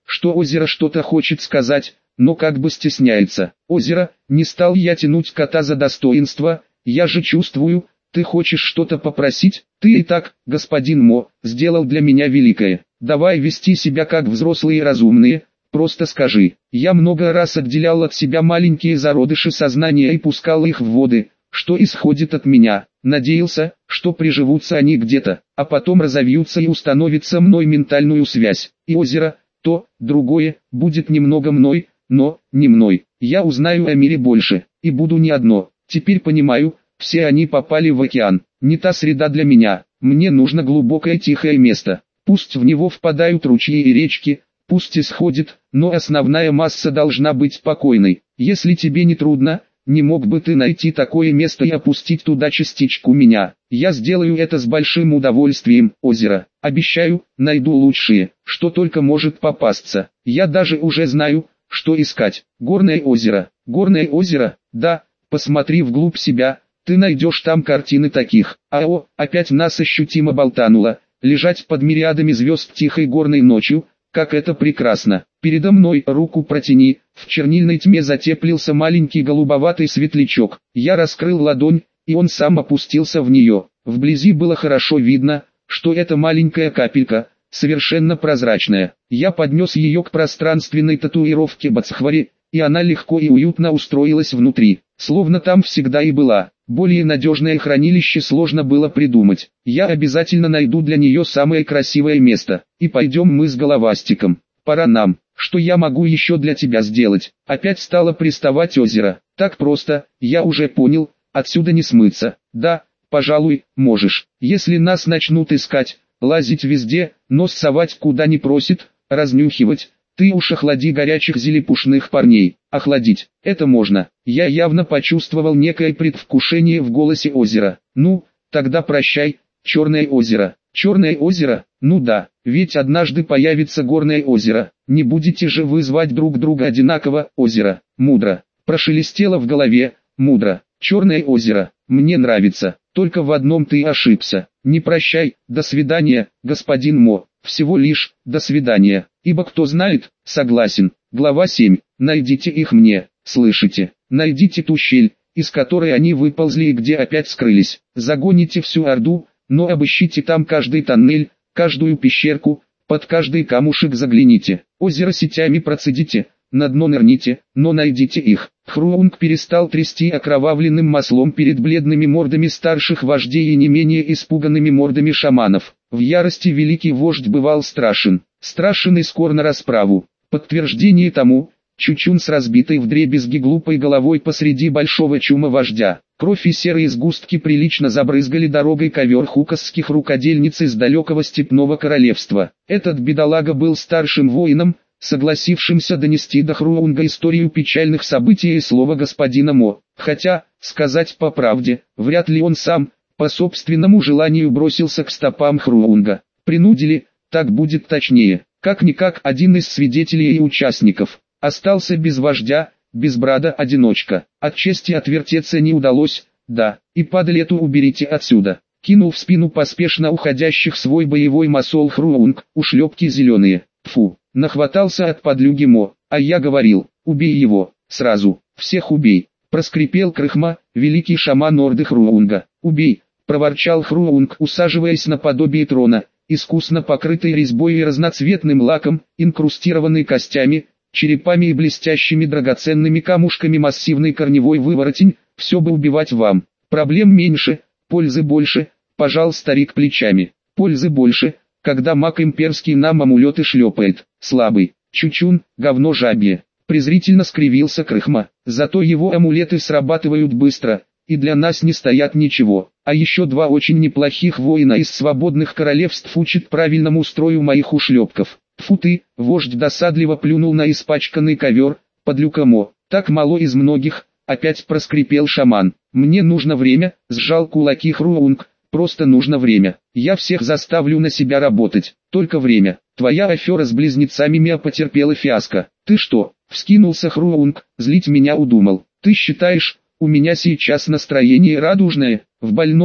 что озеро что-то хочет сказать, но как бы стесняется. Озеро, не стал я тянуть кота за достоинство, я же чувствую, ты хочешь что-то попросить, ты и так, господин Мо, сделал для меня великое. Давай вести себя как взрослые и разумные, просто скажи. Я много раз отделял от себя маленькие зародыши сознания и пускал их в воды, что исходит от меня. Надеялся, что приживутся они где-то, а потом разовьются и установят со мной ментальную связь. И озеро, то, другое, будет немного мной, но, не мной. Я узнаю о мире больше, и буду не одно. Теперь понимаю, все они попали в океан. Не та среда для меня. Мне нужно глубокое тихое место. Пусть в него впадают ручьи и речки, пусть исходит, но основная масса должна быть спокойной. Если тебе не трудно, не мог бы ты найти такое место и опустить туда частичку меня? Я сделаю это с большим удовольствием, озеро. Обещаю, найду лучшее, что только может попасться. Я даже уже знаю, что искать. Горное озеро. Горное озеро, да, посмотри вглубь себя, ты найдешь там картины таких. Ао, опять нас ощутимо болтануло. Лежать под мириадами звезд тихой горной ночью, как это прекрасно. Передо мной руку протяни, в чернильной тьме затеплился маленький голубоватый светлячок. Я раскрыл ладонь, и он сам опустился в нее. Вблизи было хорошо видно, что это маленькая капелька, совершенно прозрачная. Я поднес ее к пространственной татуировке Бацхвари, и она легко и уютно устроилась внутри, словно там всегда и была. Более надежное хранилище сложно было придумать. Я обязательно найду для нее самое красивое место. И пойдем мы с головастиком. Пора нам. Что я могу еще для тебя сделать? Опять стало приставать озеро. Так просто, я уже понял, отсюда не смыться. Да, пожалуй, можешь. Если нас начнут искать, лазить везде, нос совать куда не просит, разнюхивать, ты уж охлади горячих зелепушных парней. Охладить, это можно. Я явно почувствовал некое предвкушение в голосе озера. Ну, тогда прощай, Черное озеро. Черное озеро? Ну да, ведь однажды появится Горное озеро. Не будете же вы звать друг друга одинаково, озеро. Мудро. Прошелестело в голове, мудро. Черное озеро, мне нравится. Только в одном ты ошибся. Не прощай, до свидания, господин Мо. Всего лишь, до свидания. Ибо кто знает, согласен. Глава семь. Найдите их мне, слышите? Найдите ту щель, из которой они выползли и где опять скрылись. Загоните всю Орду, но обыщите там каждый тоннель, каждую пещерку, под каждый камушек загляните. Озеро сетями процедите, на дно нырните, но найдите их. Хруунг перестал трясти окровавленным маслом перед бледными мордами старших вождей и не менее испуганными мордами шаманов. В ярости великий вождь бывал страшен. Страшен и скор на расправу. Подтверждение тому — Чучун с разбитой вдребезги глупой головой посреди большого чума вождя. Кровь и серые сгустки прилично забрызгали дорогой ковер хукасских рукодельниц из далекого степного королевства. Этот бедолага был старшим воином, согласившимся донести до Хруунга историю печальных событий и слова господина Мо. Хотя, сказать по правде, вряд ли он сам, по собственному желанию бросился к стопам Хруунга. Принудили, так будет точнее. Как-никак один из свидетелей и участников остался без вождя, без брата-одиночка. От чести отвертеться не удалось, да, и падаль эту уберите отсюда. Кинул в спину поспешно уходящих свой боевой масол Хруунг, ушлепки зеленые. Фу, нахватался от подлюги Мо, а я говорил, убей его, сразу, всех убей. Проскрипел Крыхма, великий шаман орды Хруунга. Убей, проворчал Хруунг, усаживаясь на подобие трона, искусно покрытый резьбой и разноцветным лаком, инкрустированный костями, черепами и блестящими драгоценными камушками массивный корневой выворотень, все бы убивать вам. Проблем меньше, пользы больше, пожал старик плечами. Пользы больше, когда маг имперский нам амулеты шлепает. Слабый, Чучун, говно жабье. Презрительно скривился Крыхма. Зато его амулеты срабатывают быстро, и для нас не стоят ничего. А еще два очень неплохих воина из свободных королевств учат правильному строю моих ушлепков. Фу ты, вождь досадливо плюнул на испачканный ковер, подлюка Мо. Так мало из многих, опять проскрипел шаман. Мне нужно время, сжал кулаки Хруунг, просто нужно время. Я всех заставлю на себя работать, только время. Твоя афера с близнецами Миа потерпела фиаско. Ты что, вскинулся Хруунг, злить меня удумал. Ты считаешь, у меня сейчас настроение радужное, в больное,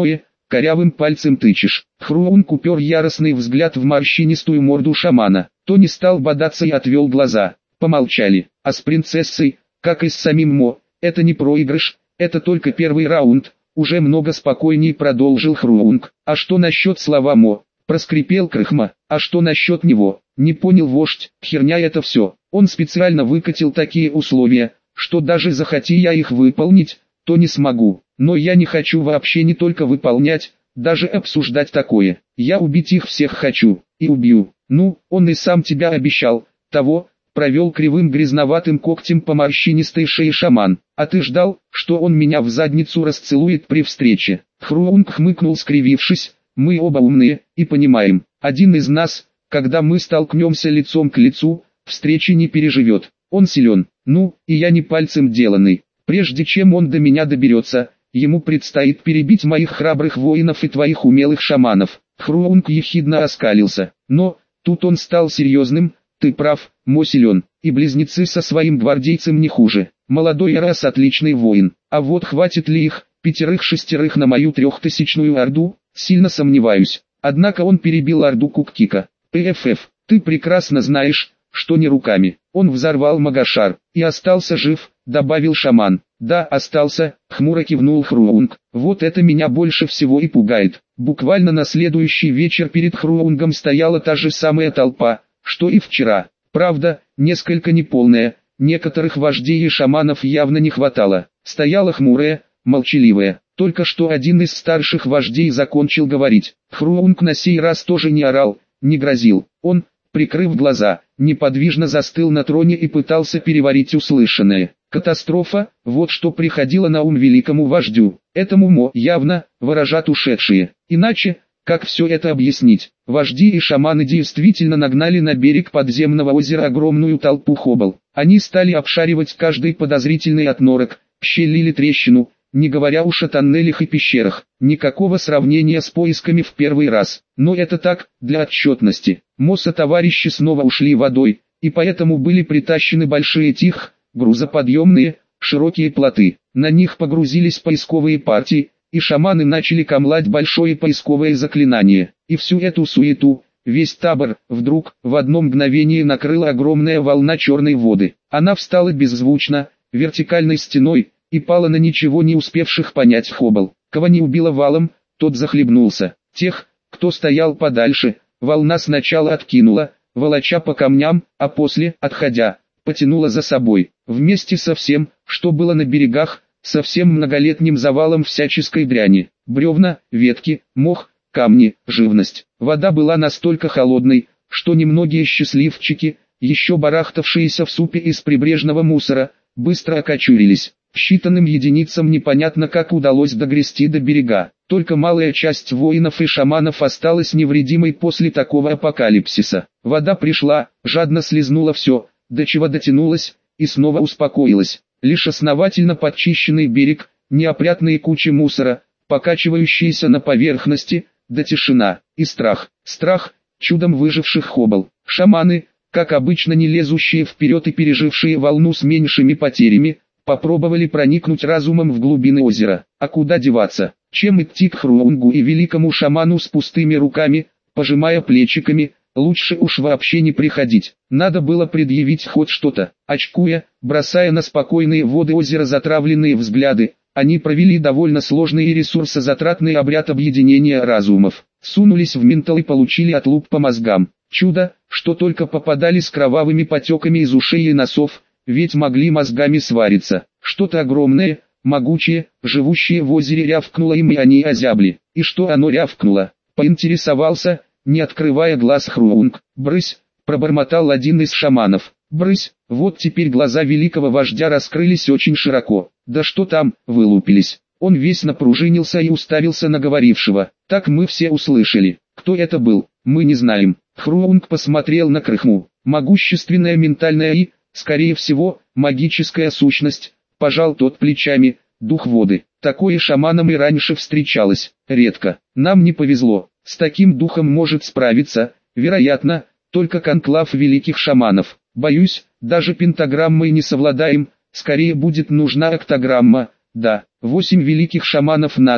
корявым пальцем тычешь. Хруунг упер яростный взгляд в морщинистую морду шамана. То не стал бодаться и отвел глаза. Помолчали. А с принцессой, как и с самим Мо, это не проигрыш, это только первый раунд. Уже много спокойней продолжил Хруунг. А что насчет слова Мо? Проскрипел Крахма. А что насчет него? Не понял вождь. Херня это все. Он специально выкатил такие условия, что даже захоти я их выполнить, то не смогу. Но я не хочу вообще не только выполнять, даже обсуждать такое. Я убить их всех хочу. И убью. Ну, он и сам тебя обещал. Того, провел кривым грязноватым когтем по морщинистой шее шаман. А ты ждал, что он меня в задницу расцелует при встрече. Хруунг хмыкнул, скривившись. Мы оба умные, и понимаем, один из нас, когда мы столкнемся лицом к лицу, встречи не переживет. Он силен, ну, и я не пальцем деланный. Прежде чем он до меня доберется, ему предстоит перебить моих храбрых воинов и твоих умелых шаманов. Хруунг ехидно оскалился, но, тут он стал серьезным. Ты прав, Мо силен, и близнецы со своим гвардейцем не хуже. Молодой раз отличный воин, а вот хватит ли их, пятерых-шестерых на мою трехтысячную орду? Сильно сомневаюсь. Однако он перебил орду Куккика. ПФФ, ты прекрасно знаешь, что не руками. Он взорвал Магашар и остался жив, добавил шаман. Да, остался, хмуро кивнул Хруунг. Вот это меня больше всего и пугает. Буквально на следующий вечер перед Хруунгом стояла та же самая толпа, что и вчера. Правда, несколько неполная, некоторых вождей и шаманов явно не хватало. Стояла хмурая, молчаливая. Только что один из старших вождей закончил говорить. Хруунг на сей раз тоже не орал, не грозил. Он, прикрыв глаза, неподвижно застыл на троне и пытался переварить услышанное. Катастрофа, вот что приходило на ум великому вождю. Этому Мо явно выражат ушедшие. Иначе, как все это объяснить? Вожди и шаманы действительно нагнали на берег подземного озера огромную толпу хобл. Они стали обшаривать каждый подозрительный отнорок, щель или трещину, не говоря уж о тоннелях и пещерах. Никакого сравнения с поисками в первый раз. Но это так, для отчетности. Моса товарищи снова ушли водой, и поэтому были притащены большие тих, грузоподъемные, широкие плоты. На них погрузились поисковые партии, и шаманы начали камлать большое поисковое заклинание. И всю эту суету, весь табор, вдруг, в одно мгновение накрыла огромная волна черной воды. Она встала беззвучно, вертикальной стеной, и пала на ничего не успевших понять хобл. Кого не убило валом, тот захлебнулся. Тех, кто стоял подальше, волна сначала откинула, волоча по камням, а после, отходя, потянула за собой. Вместе со всем, что было на берегах, со всем многолетним завалом всяческой дряни. Бревна, ветки, мох, камни, живность. Вода была настолько холодной, что немногие счастливчики, еще барахтавшиеся в супе из прибрежного мусора, быстро окочурились. Считанным единицам непонятно как удалось догрести до берега. Только малая часть воинов и шаманов осталась невредимой после такого апокалипсиса. Вода пришла, жадно слизнула все, до чего дотянулась, и снова успокоилась. Лишь основательно подчищенный берег, неопрятные кучи мусора, покачивающиеся на поверхности, да тишина, и страх. Страх, чудом выживших хобл. Шаманы, как обычно не лезущие вперед и пережившие волну с меньшими потерями, попробовали проникнуть разумом в глубины озера. А куда деваться? Чем идти к Хруунгу и великому шаману с пустыми руками, пожимая плечиками? Лучше уж вообще не приходить. Надо было предъявить хоть что-то. Очкуя, бросая на спокойные воды озера затравленные взгляды, они провели довольно сложный и ресурсозатратный обряд объединения разумов. Сунулись в ментал и получили отлуп по мозгам. Чудо, что только попадали с кровавыми потеками из ушей и носов, ведь могли мозгами свариться. Что-то огромное, могучее, живущее в озере рявкнуло им, и они озябли. И что оно рявкнуло? Поинтересовался, не открывая глаз Хруунг. «Брысь!» — пробормотал один из шаманов. «Брысь!» Вот теперь глаза великого вождя раскрылись очень широко. Да что там, вылупились. Он весь напружинился и уставился на говорившего. Так мы все услышали. Кто это был, мы не знаем. Хруунг посмотрел на Крахму. Могущественная ментальная и, скорее всего, магическая сущность. Пожал тот плечами. Дух воды. Такое шаманам и раньше встречалось. Редко. Нам не повезло. С таким духом может справиться, вероятно, только конклав великих шаманов. Боюсь, даже пентаграммой не совладаем, скорее будет нужна октограмма. Да, восемь великих шаманов надо,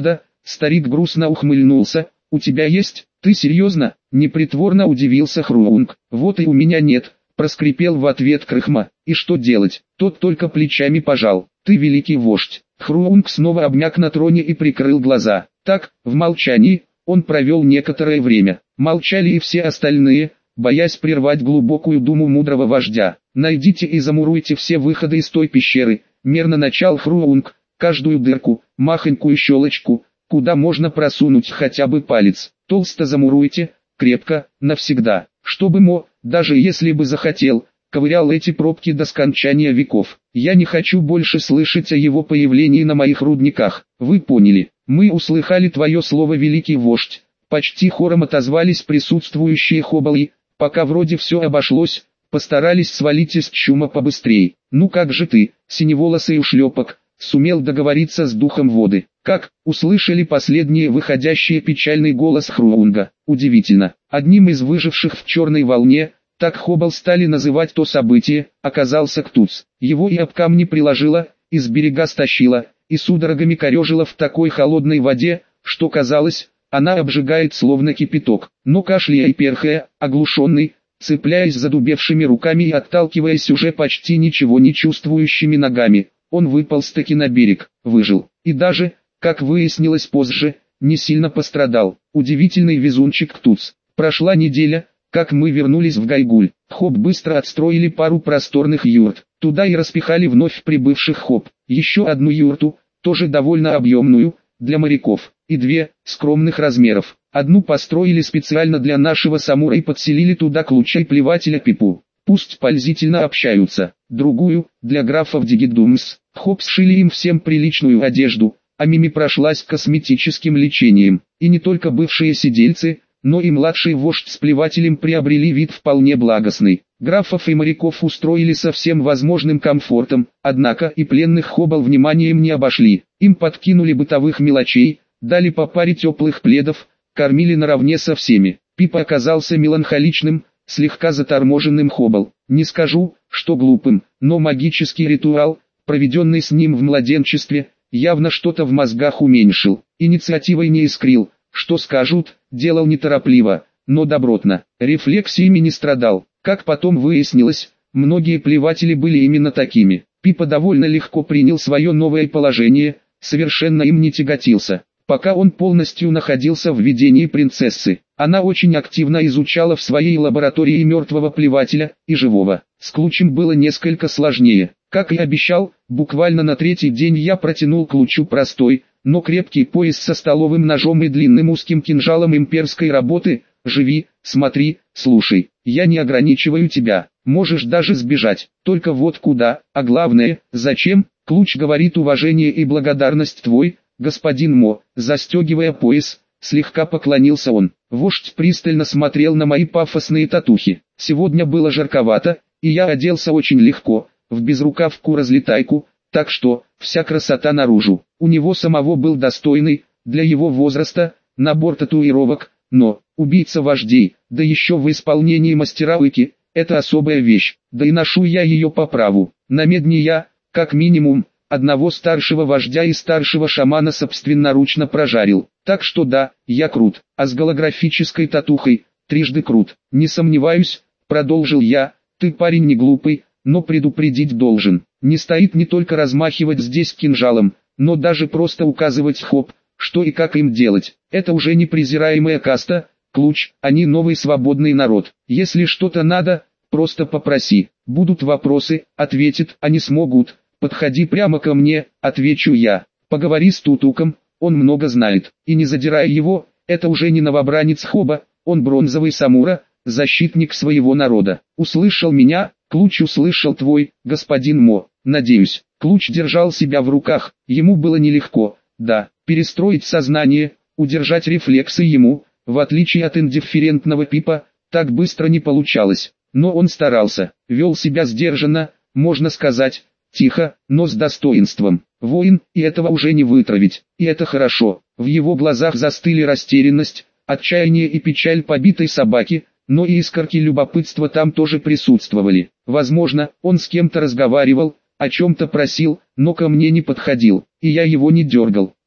Старик грустно ухмыльнулся. «У тебя есть? Ты серьезно?» Непритворно удивился Хруунг. «Вот и у меня нет», проскрипел в ответ Крыхма. «И что делать?» Тот только плечами пожал. «Ты великий вождь». Хруунг снова обмяк на троне и прикрыл глаза. Так, в молчании, он провел некоторое время. Молчали и все остальные, боясь прервать глубокую думу мудрого вождя. «Найдите и замуруйте все выходы из той пещеры», мерно начал Хруунг, «каждую дырку, махонькую щелочку, куда можно просунуть хотя бы палец, толсто замуруйте, крепко, навсегда, чтобы Мо, даже если бы захотел, ковырял эти пробки до скончания веков. Я не хочу больше слышать о его появлении на моих рудниках. Вы поняли? Мы услыхали твое слово, великий вождь». Почти хором отозвались присутствующие хоббалы. Пока вроде все обошлось, постарались свалить из чума побыстрей. «Ну как же ты, синеволосый ушлепок, сумел договориться с духом воды?» «Как?» — услышали последние выходящие печальный голос Хруунга. Удивительно, одним из выживших в черной волне, так хоббал стали называть то событие, оказался Ктуц. Его и об камни приложило, и с берега стащило, и судорогами корежило в такой холодной воде, что казалось, она обжигает словно кипяток. Но кашляя и перхая, оглушенный, цепляясь задубевшими руками и отталкиваясь уже почти ничего не чувствующими ногами, он выполз-таки на берег, выжил. И даже, как выяснилось позже, не сильно пострадал. Удивительный везунчик Ктуц. Прошла неделя, как мы вернулись в Гайгуль. Хоб быстро отстроили пару просторных юрт. Туда и распихали вновь прибывших хоб. Еще одну юрту, тоже довольно объемную, для моряков, и две, скромных размеров. Одну построили специально для нашего самура и подселили туда клуча и плевателя Пипу. Пусть пользительно общаются. Другую, для графов Дигидумс. Хоб сшили им всем приличную одежду, а Мими прошлась косметическим лечением. И не только бывшие сидельцы, но и младший вождь с плевателем приобрели вид вполне благостный. Графов и моряков устроили со всем возможным комфортом, однако и пленных хоббал вниманием не обошли. Им подкинули бытовых мелочей, дали по паре теплых пледов, кормили наравне со всеми. Пипа оказался меланхоличным, слегка заторможенным хоббал. Не скажу, что глупым, но магический ритуал, проведенный с ним в младенчестве, явно что-то в мозгах уменьшил. Инициативой не искрил, что скажут, делал неторопливо, но добротно. Рефлексиями не страдал. Как потом выяснилось, многие плеватели были именно такими. Пипа довольно легко принял свое новое положение, совершенно им не тяготился. Пока он полностью находился в видении принцессы, она очень активно изучала в своей лаборатории мертвого плевателя, и живого. С Клучем было несколько сложнее. Как и обещал, буквально на третий день я протянул Клучу простой, но крепкий пояс со столовым ножом и длинным узким кинжалом имперской работы. «Живи, смотри, слушай, я не ограничиваю тебя, можешь даже сбежать, только вот куда, а главное, зачем?» Клуч говорит: «Уважение и благодарность твой, господин Мо». Застегивая пояс, слегка поклонился он. Вождь пристально смотрел на мои пафосные татухи. Сегодня было жарковато, и я оделся очень легко, в безрукавку-разлетайку, так что, вся красота наружу. У него самого был достойный, для его возраста, набор татуировок, но, убийца вождей, да еще в исполнении мастера Уики, это особая вещь, да и ношу я ее по праву. На медне я, как минимум, одного старшего вождя и старшего шамана собственноручно прожарил. Так что да, я крут, а с голографической татухой, трижды крут. Не сомневаюсь, продолжил я, ты парень не глупый, но предупредить должен. Не стоит не только размахивать здесь кинжалом, но даже просто указывать хоп, что и как им делать. Это уже не презираемая каста, Клуч, они новый свободный народ. Если что-то надо, просто попроси. Будут вопросы, ответит, они смогут. Подходи прямо ко мне, отвечу я. Поговори с Тутуком, он много знает. И не задирай его, это уже не новобранец Хоба, он бронзовый самура, защитник своего народа. Услышал меня, Клуч услышал твой, господин Мо. Надеюсь, Клуч держал себя в руках, ему было нелегко, да, перестроить сознание, удержать рефлексы ему, в отличие от индифферентного Пипа, так быстро не получалось. Но он старался, вел себя сдержанно, можно сказать, тихо, но с достоинством. Воин, и этого уже не вытравить, и это хорошо. В его глазах застыли растерянность, отчаяние и печаль побитой собаки, но и искорки любопытства там тоже присутствовали. Возможно, он с кем-то разговаривал, о чем-то просил, но ко мне не подходил, и я его не дергал.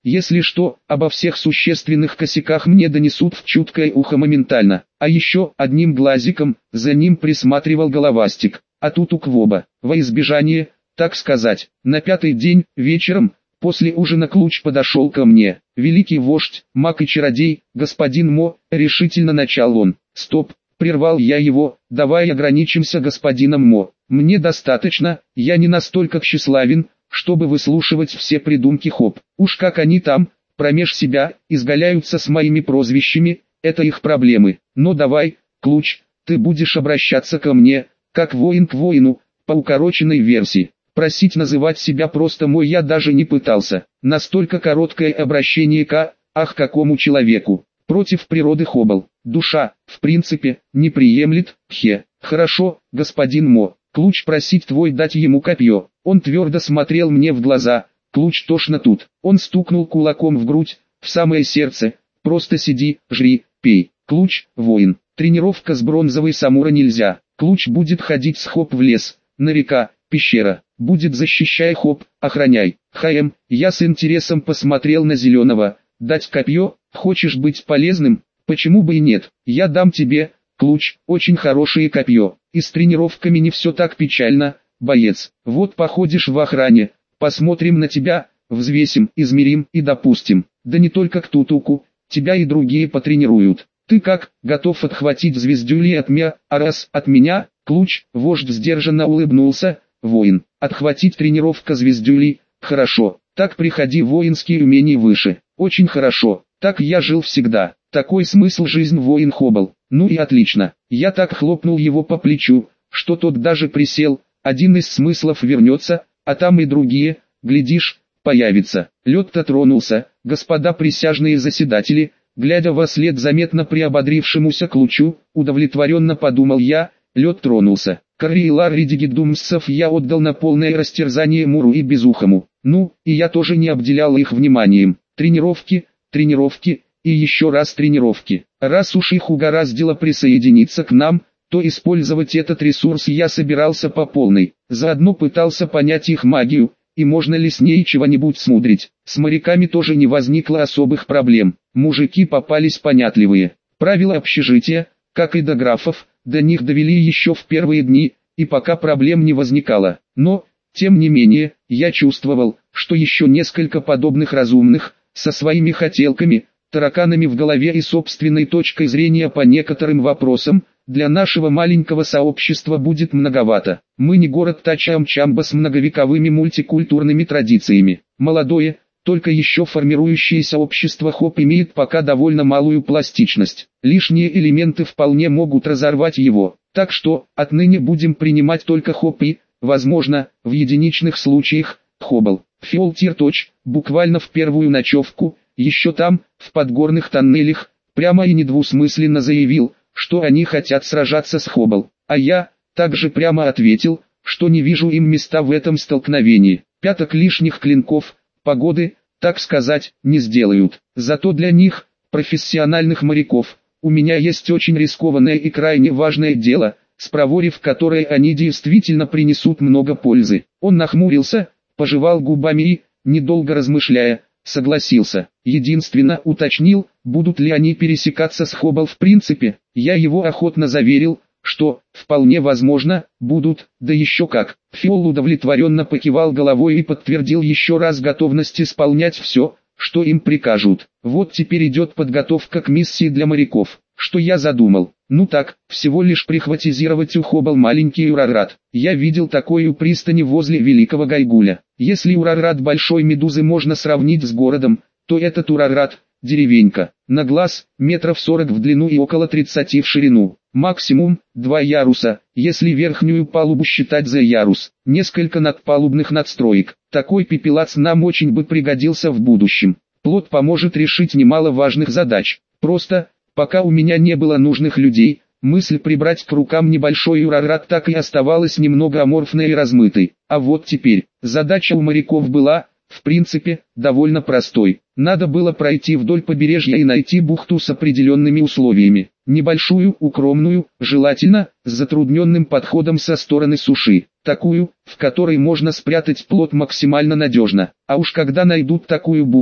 Если что, обо всех существенных косяках мне донесут в чуткое ухо моментально. А еще одним глазиком за ним присматривал головастик, а тут уквоба. Во избежание, так сказать, на пятый день, вечером, после ужина Ключ подошел ко мне. «Великий вождь, маг и чародей, господин Мо», решительно начал он. «Стоп», прервал я его, «давай ограничимся господином Мо. Мне достаточно, я не настолько тщеславен, чтобы выслушивать все придумки Хоп. Уж как они там, промеж себя, изгаляются с моими прозвищами, это их проблемы. Но давай, Ключ, ты будешь обращаться ко мне, как воин к воину, по укороченной версии. Просить называть себя просто мой я даже не пытался. Настолько короткое обращение к, ах какому человеку. Против природы Хоббл. Душа, в принципе, не приемлет, хе. Хорошо, господин Мо. Ключ просить твой дать ему копье. Он твердо смотрел мне в глаза. Ключ тошно тут. Он стукнул кулаком в грудь, в самое сердце. Просто сиди, жри, пей. Ключ, воин. Тренировка с бронзовой самура нельзя. Ключ будет ходить с Хоп в лес, на река, пещера. Будет защищай Хоп, охраняй. ХМ, я с интересом посмотрел на Зеленого. Дать копье, хочешь быть полезным? Почему бы и нет? Я дам тебе, Ключ, очень хорошее копье. И с тренировками не все так печально, боец. Вот походишь в охране, посмотрим на тебя, взвесим, измерим и допустим. Да не только к Тутуку, тебя и другие потренируют. Ты как, готов отхватить звездюли от мя, а раз от меня? Ключ, вождь сдержанно улыбнулся. Воин, отхватить тренировка звездюлей, хорошо. Так приходи воинские умения выше. Очень хорошо, так я жил всегда. Такой смысл жизнь воин Хоббл. Ну и отлично. Я так хлопнул его по плечу, что тот даже присел. Один из смыслов вернется, а там и другие, глядишь, появится. Лед-то тронулся. Господа присяжные заседатели, глядя во след заметно приободрившемуся Ключу, удовлетворенно подумал я, лед тронулся. Карриелар Ридигидумсов я отдал на полное растерзание Муру и Безухому. Ну, и я тоже не обделял их вниманием. Тренировки, тренировки и еще раз тренировки. Раз уж их угораздило присоединиться к нам, то использовать этот ресурс я собирался по полной. Заодно пытался понять их магию, и можно ли с ней чего-нибудь смудрить. С моряками тоже не возникло особых проблем. Мужики попались понятливые. Правила общежития, как и до графов, до них довели еще в первые дни, и пока проблем не возникало. Но, тем не менее, я чувствовал, что еще несколько подобных разумных, со своими хотелками, тараканами в голове и собственной точкой зрения по некоторым вопросам, для нашего маленького сообщества будет многовато. Мы не город Тачам-Чамба с многовековыми мультикультурными традициями. Молодое, только еще формирующееся общество Хоп имеет пока довольно малую пластичность. Лишние элементы вполне могут разорвать его. Так что, отныне будем принимать только Хоп и, возможно, в единичных случаях, Хоббл. Фиолтир Точ, буквально в первую ночевку, еще там, в подгорных тоннелях, прямо и недвусмысленно заявил, что они хотят сражаться с Хоббл. А я, также прямо ответил, что не вижу им места в этом столкновении. Пяток лишних клинков, погоды, так сказать, не сделают. Зато для них, профессиональных моряков, у меня есть очень рискованное и крайне важное дело, спроворив которое они действительно принесут много пользы. Он нахмурился, пожевал губами и, недолго размышляя, согласился. Единственно уточнил, будут ли они пересекаться с Хоббл в принципе. Я его охотно заверил, что, вполне возможно, будут, да еще как. Фиол удовлетворенно покивал головой и подтвердил еще раз готовность исполнять все, что им прикажут. Вот теперь идет подготовка к миссии для моряков. Что я задумал? Ну так, всего лишь прихватизировать у Хоббл маленький Урарат. Я видел такой у пристани возле Великого Гайгуля. Если Урарат Большой Медузы можно сравнить с городом, то этот Урарат – деревенька. На глаз, метров сорок в длину и около тридцати в ширину. Максимум, два яруса, если верхнюю палубу считать за ярус. Несколько надпалубных надстроек. Такой пепелац нам очень бы пригодился в будущем. Плот поможет решить немало важных задач. Просто, пока у меня не было нужных людей, мысль прибрать к рукам небольшой Урарат так и оставалась немного аморфной и размытой. А вот теперь, задача у моряков была, в принципе, довольно простой. Надо было пройти вдоль побережья и найти бухту с определенными условиями. Небольшую, укромную, желательно, с затрудненным подходом со стороны суши. Такую, в которой можно спрятать плот максимально надежно. А уж когда найдут такую бухту,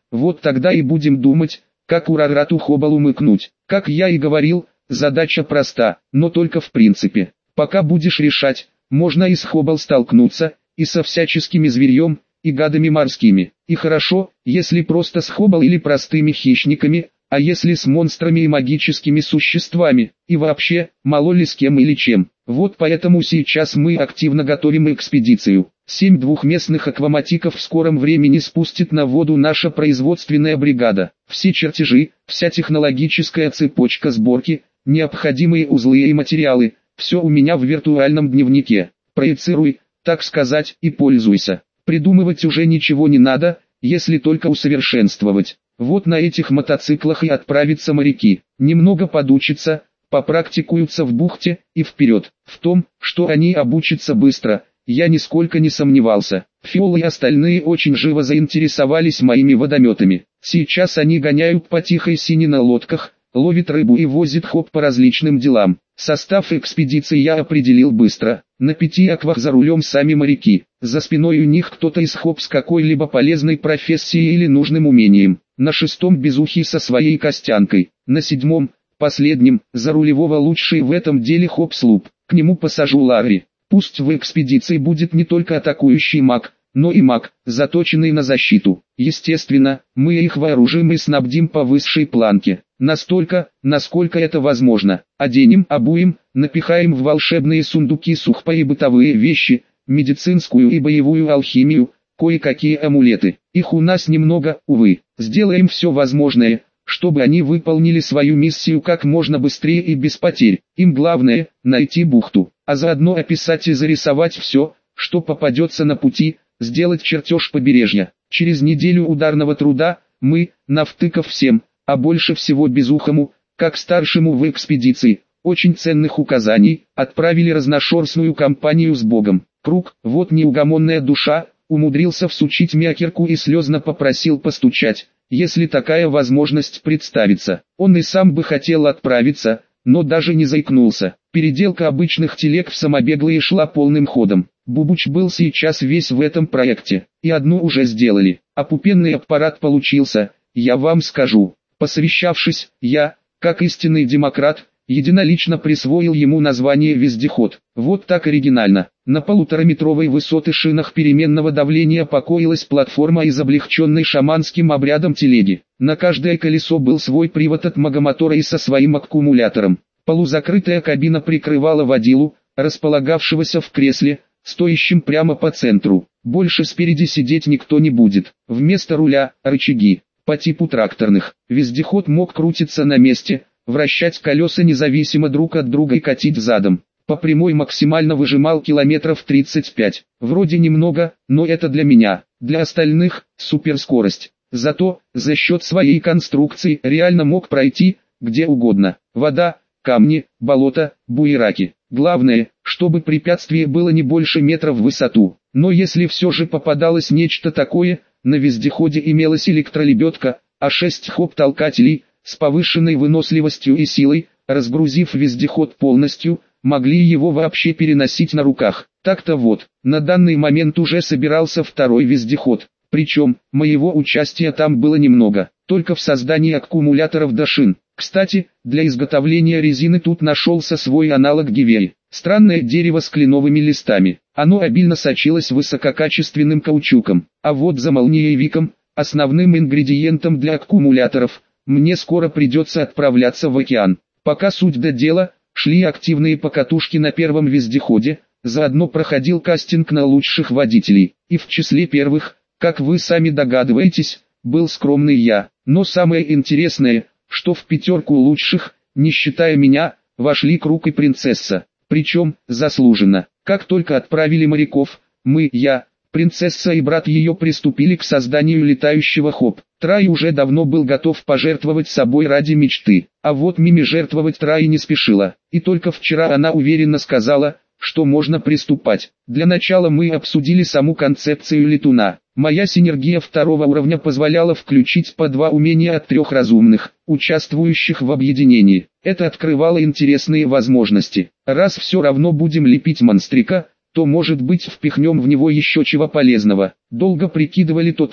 Вот тогда и будем думать, как Урарату Хобал умыкнуть. Как я и говорил, задача проста, но только в принципе. Пока будешь решать, можно и с Хобал столкнуться, и со всяческими зверьем, и гадами морскими. И хорошо, если просто с Хобал или простыми хищниками, а если с монстрами и магическими существами, и вообще, мало ли с кем или чем. Вот поэтому сейчас мы активно готовим экспедицию. Семь двухместных акваматиков в скором времени спустит на воду наша производственная бригада. Все чертежи, вся технологическая цепочка сборки, необходимые узлы и материалы, все у меня в виртуальном дневнике. Проецируй, так сказать, и пользуйся. Придумывать уже ничего не надо, если только усовершенствовать. Вот на этих мотоциклах и отправятся моряки. Немного подучатся, попрактикуются в бухте, и вперед. В том, что они обучатся быстро, я нисколько не сомневался. Фиол и остальные очень живо заинтересовались моими водометами. Сейчас они гоняют по тихой сине на лодках, ловят рыбу и возят Хоп по различным делам. Состав экспедиции я определил быстро. На пяти аквах за рулем сами моряки. За спиной у них кто-то из Хоп с какой-либо полезной профессией или нужным умением. На шестом безухий со своей костянкой. На седьмом, последнем, за рулевого лучший в этом деле Хоп-слуп. К нему посажу Ларри. Пусть в экспедиции будет не только атакующий маг, но и маг, заточенный на защиту. Естественно, мы их вооружим и снабдим по высшей планке. Настолько, насколько это возможно. Оденем, обуем, напихаем в волшебные сундуки сухпа и бытовые вещи, медицинскую и боевую алхимию, кое-какие амулеты. Их у нас немного, увы. Сделаем все возможное, чтобы они выполнили свою миссию как можно быстрее и без потерь. Им главное – найти бухту, а заодно описать и зарисовать все, что попадется на пути, сделать чертеж побережья. Через неделю ударного труда мы, навтыкав всем, а больше всего Безухому, как старшему в экспедиции, очень ценных указаний, отправили разношерстную компанию с Богом. Круг, вот неугомонная душа, умудрился всучить мякерку и слезно попросил постучать, если такая возможность представится. Он и сам бы хотел отправиться, но даже не заикнулся. Переделка обычных телег в самобеглые шла полным ходом. Бубуч был сейчас весь в этом проекте, и одну уже сделали. Опупенный аппарат получился, я вам скажу. Посовещавшись, я, как истинный демократ, единолично присвоил ему название «Вездеход». Вот так оригинально. На полутораметровой высоты шинах переменного давления покоилась платформа из облегченной шаманским обрядом телеги. На каждое колесо был свой привод от магомотора и со своим аккумулятором. Полузакрытая кабина прикрывала водилу, располагавшегося в кресле, стоящем прямо по центру. Больше спереди сидеть никто не будет. Вместо руля – рычаги. По типу тракторных. Вездеход мог крутиться на месте, вращать колеса независимо друг от друга и катить задом. По прямой максимально выжимал километров тридцать пять. Вроде немного, но это для меня. Для остальных – суперскорость. Зато, за счет своей конструкции, реально мог пройти, где угодно. Вода, камни, болото, буераки. Главное, чтобы препятствие было не больше метра в высоту. Но если все же попадалось нечто такое, на вездеходе имелась электролебедка, а шесть хоп-толкателей, с повышенной выносливостью и силой, разгрузив вездеход полностью, могли его вообще переносить на руках. Так-то вот, на данный момент уже собирался второй вездеход. Причем, моего участия там было немного, только в создании аккумуляторов до шин. Кстати, для изготовления резины тут нашелся свой аналог Гивеи. Странное дерево с кленовыми листами. Оно обильно сочилось высококачественным каучуком. А вот за молниевиком, основным ингредиентом для аккумуляторов, мне скоро придется отправляться в океан. Пока суть до дела, шли активные покатушки на первом вездеходе, заодно проходил кастинг на лучших водителей. И в числе первых, как вы сами догадываетесь, был скромный я. Но самое интересное, что в пятерку лучших, не считая меня, вошли Круг и Принцесса. Причем, заслуженно. Как только отправили моряков, мы, я, Принцесса и брат ее приступили к созданию летающего Хоп. Трай уже давно был готов пожертвовать собой ради мечты. А вот Мими жертвовать Трай не спешила. И только вчера она уверенно сказала, что можно приступать. Для начала мы обсудили саму концепцию летуна. Моя синергия второго уровня позволяла включить по два умения от трех разумных, участвующих в объединении. Это открывало интересные возможности. Раз все равно будем лепить монстрика, то может быть впихнем в него еще чего полезного. Долго прикидывали то так,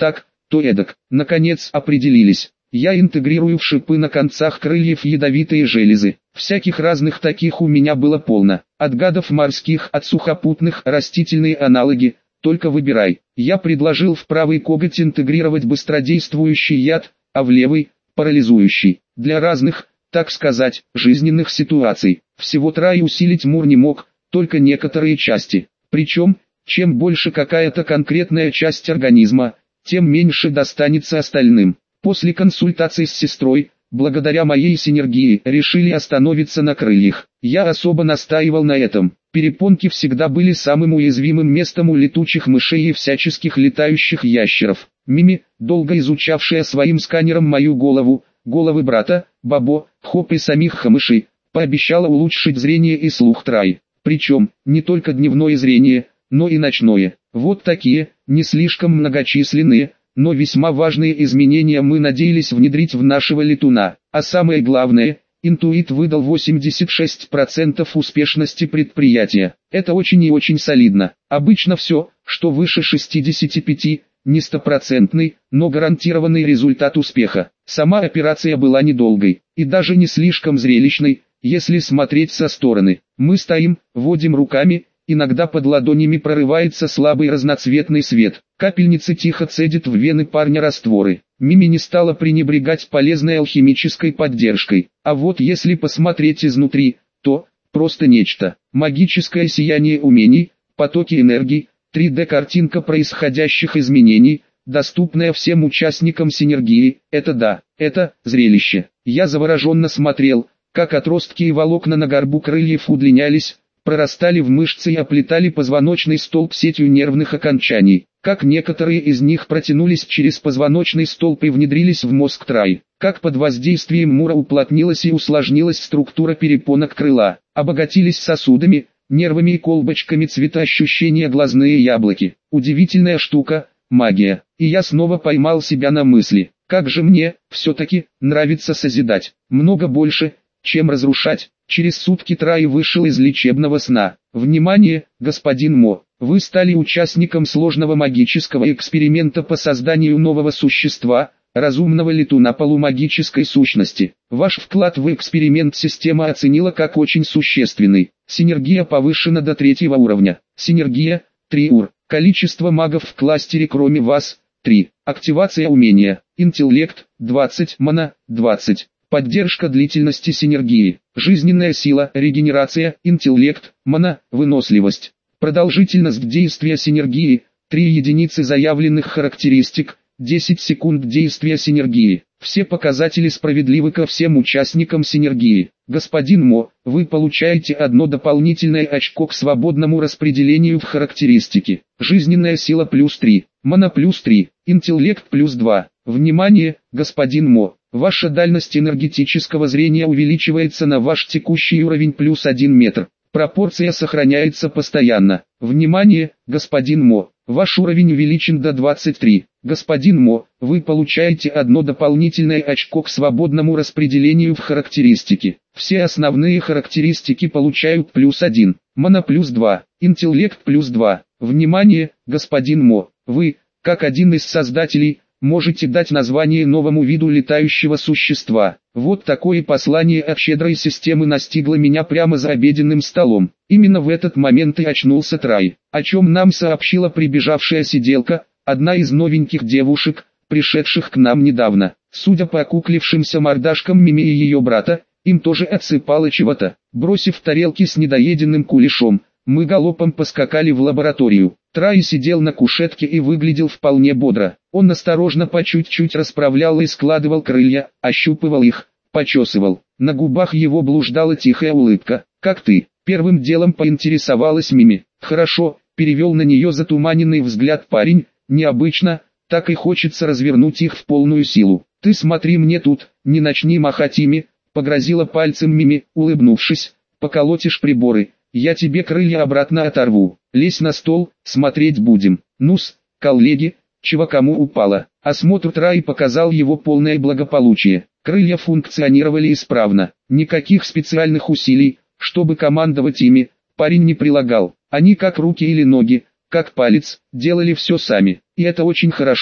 то эдак. Наконец определились. Я интегрирую в шипы на концах крыльев ядовитые железы. Всяких разных таких у меня было полно. От гадов морских, от сухопутных, растительные аналоги. Только выбирай. Я предложил в правый коготь интегрировать быстродействующий яд, а в левый – парализующий. Для разных, так сказать, жизненных ситуаций. Всего трай усилить Мур не мог, только некоторые части. Причем, чем больше какая-то конкретная часть организма, тем меньше достанется остальным. После консультации с сестрой, благодаря моей синергии, решили остановиться на крыльях. Я особо настаивал на этом. Перепонки всегда были самым уязвимым местом у летучих мышей и всяческих летающих ящеров. Мими, долго изучавшая своим сканером мою голову, головы брата, Бабо, Хоп и самих хамышей, пообещала улучшить зрение и слух Трай. Причем, не только дневное зрение, но и ночное. Вот такие, не слишком многочисленные, но весьма важные изменения мы надеялись внедрить в нашего летуна. А самое главное, интуит выдал восемьдесят шесть процентов успешности предприятия. Это очень и очень солидно. Обычно все, что выше шестидесяти пяти, не стопроцентный, но гарантированный результат успеха. Сама операция была недолгой, и даже не слишком зрелищной, если смотреть со стороны. Мы стоим, водим руками, иногда под ладонями прорывается слабый разноцветный свет. Капельницы тихо цедят в вены парня растворы. Мими не стала пренебрегать полезной алхимической поддержкой. А вот если посмотреть изнутри, то просто нечто. Магическое сияние умений, потоки энергии, три дэ картинка происходящих изменений, доступная всем участникам синергии. Это да, это зрелище. Я завороженно смотрел, как отростки и волокна на горбу крыльев удлинялись, прорастали в мышцы и оплетали позвоночный столб сетью нервных окончаний, как некоторые из них протянулись через позвоночный столб и внедрились в мозг Трай, как под воздействием Мура уплотнилась и усложнилась структура перепонок крыла, обогатились сосудами, нервами и колбочками цветоощущения глазные яблоки. Удивительная штука, магия. И я снова поймал себя на мысли, как же мне, все-таки, нравится созидать, много больше, чем разрушать. Через сутки Трай вышел из лечебного сна. Внимание, господин Мо, вы стали участником сложного магического эксперимента по созданию нового существа, разумного летуна полумагической сущности. Ваш вклад в эксперимент система оценила как очень существенный. Синергия повышена до третьего уровня. Синергия – три ур. Количество магов в кластере кроме вас – три. Активация умения. Интеллект – двадцать. Мана – двадцать. Поддержка длительности синергии. Жизненная сила, регенерация, интеллект, мана, выносливость. Продолжительность действия синергии, три единицы заявленных характеристик, десять секунд действия синергии. Все показатели справедливы ко всем участникам синергии. Господин Мо, вы получаете одно дополнительное очко к свободному распределению в характеристики. Жизненная сила плюс три, мана плюс три, интеллект плюс два. Внимание, господин Мо, ваша дальность энергетического зрения увеличивается на ваш текущий уровень плюс один метр. Пропорция сохраняется постоянно. Внимание, господин Мо, ваш уровень увеличен до двадцати трёх. Господин Мо, вы получаете одно дополнительное очко к свободному распределению в характеристики. Все основные характеристики получают плюс один, мана плюс два, интеллект плюс два. Внимание, господин Мо, вы, как один из создателей, можете дать название новому виду летающего существа. Вот такое послание от щедрой системы настигло меня прямо за обеденным столом. Именно в этот момент и очнулся Трай, о чем нам сообщила прибежавшая сиделка, одна из новеньких девушек, пришедших к нам недавно. Судя по окуклившимся мордашкам Мими и ее брата, им тоже отсыпало чего-то. Бросив тарелки с недоеденным кулешом, мы галопом поскакали в лабораторию. Трай сидел на кушетке и выглядел вполне бодро. Он осторожно по чуть-чуть расправлял и складывал крылья, ощупывал их, почесывал. На губах его блуждала тихая улыбка. «Как ты?» — первым делом поинтересовалась Мими. «Хорошо», — перевел на нее затуманенный взгляд парень. «Необычно, так и хочется развернуть их в полную силу. Ты смотри мне тут, не начни махать ими», — погрозила пальцем Мими, улыбнувшись. «Поколотишь приборы. Я тебе крылья обратно оторву. Лезь на стол, смотреть будем». «Ну-с, коллеги, чего кому упало?» Осмотр Трай показал его полное благополучие. Крылья функционировали исправно. Никаких специальных усилий, чтобы командовать ими, парень не прилагал. Они как руки или ноги, как палец, делали все сами. И это очень хорошо.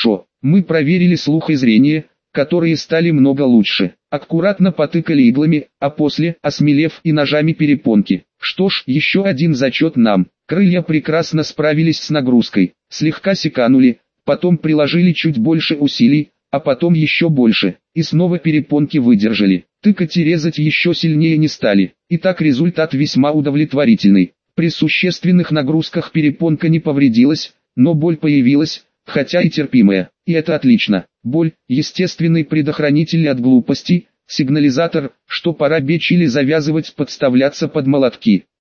Мы проверили слух и зрение, которые стали много лучше. Аккуратно потыкали иглами, а после, осмелев и ножами перепонки. Что ж, еще один зачет нам. Крылья прекрасно справились с нагрузкой. Слегка секанули, потом приложили чуть больше усилий, а потом еще больше. И снова перепонки выдержали. Тыкать и резать еще сильнее не стали. Итак, результат весьма удовлетворительный. При существенных нагрузках перепонка не повредилась, но боль появилась, хотя и терпимая. И это отлично. Боль – естественный предохранитель от глупостей, сигнализатор, что пора бечь или завязывать подставляться под молотки.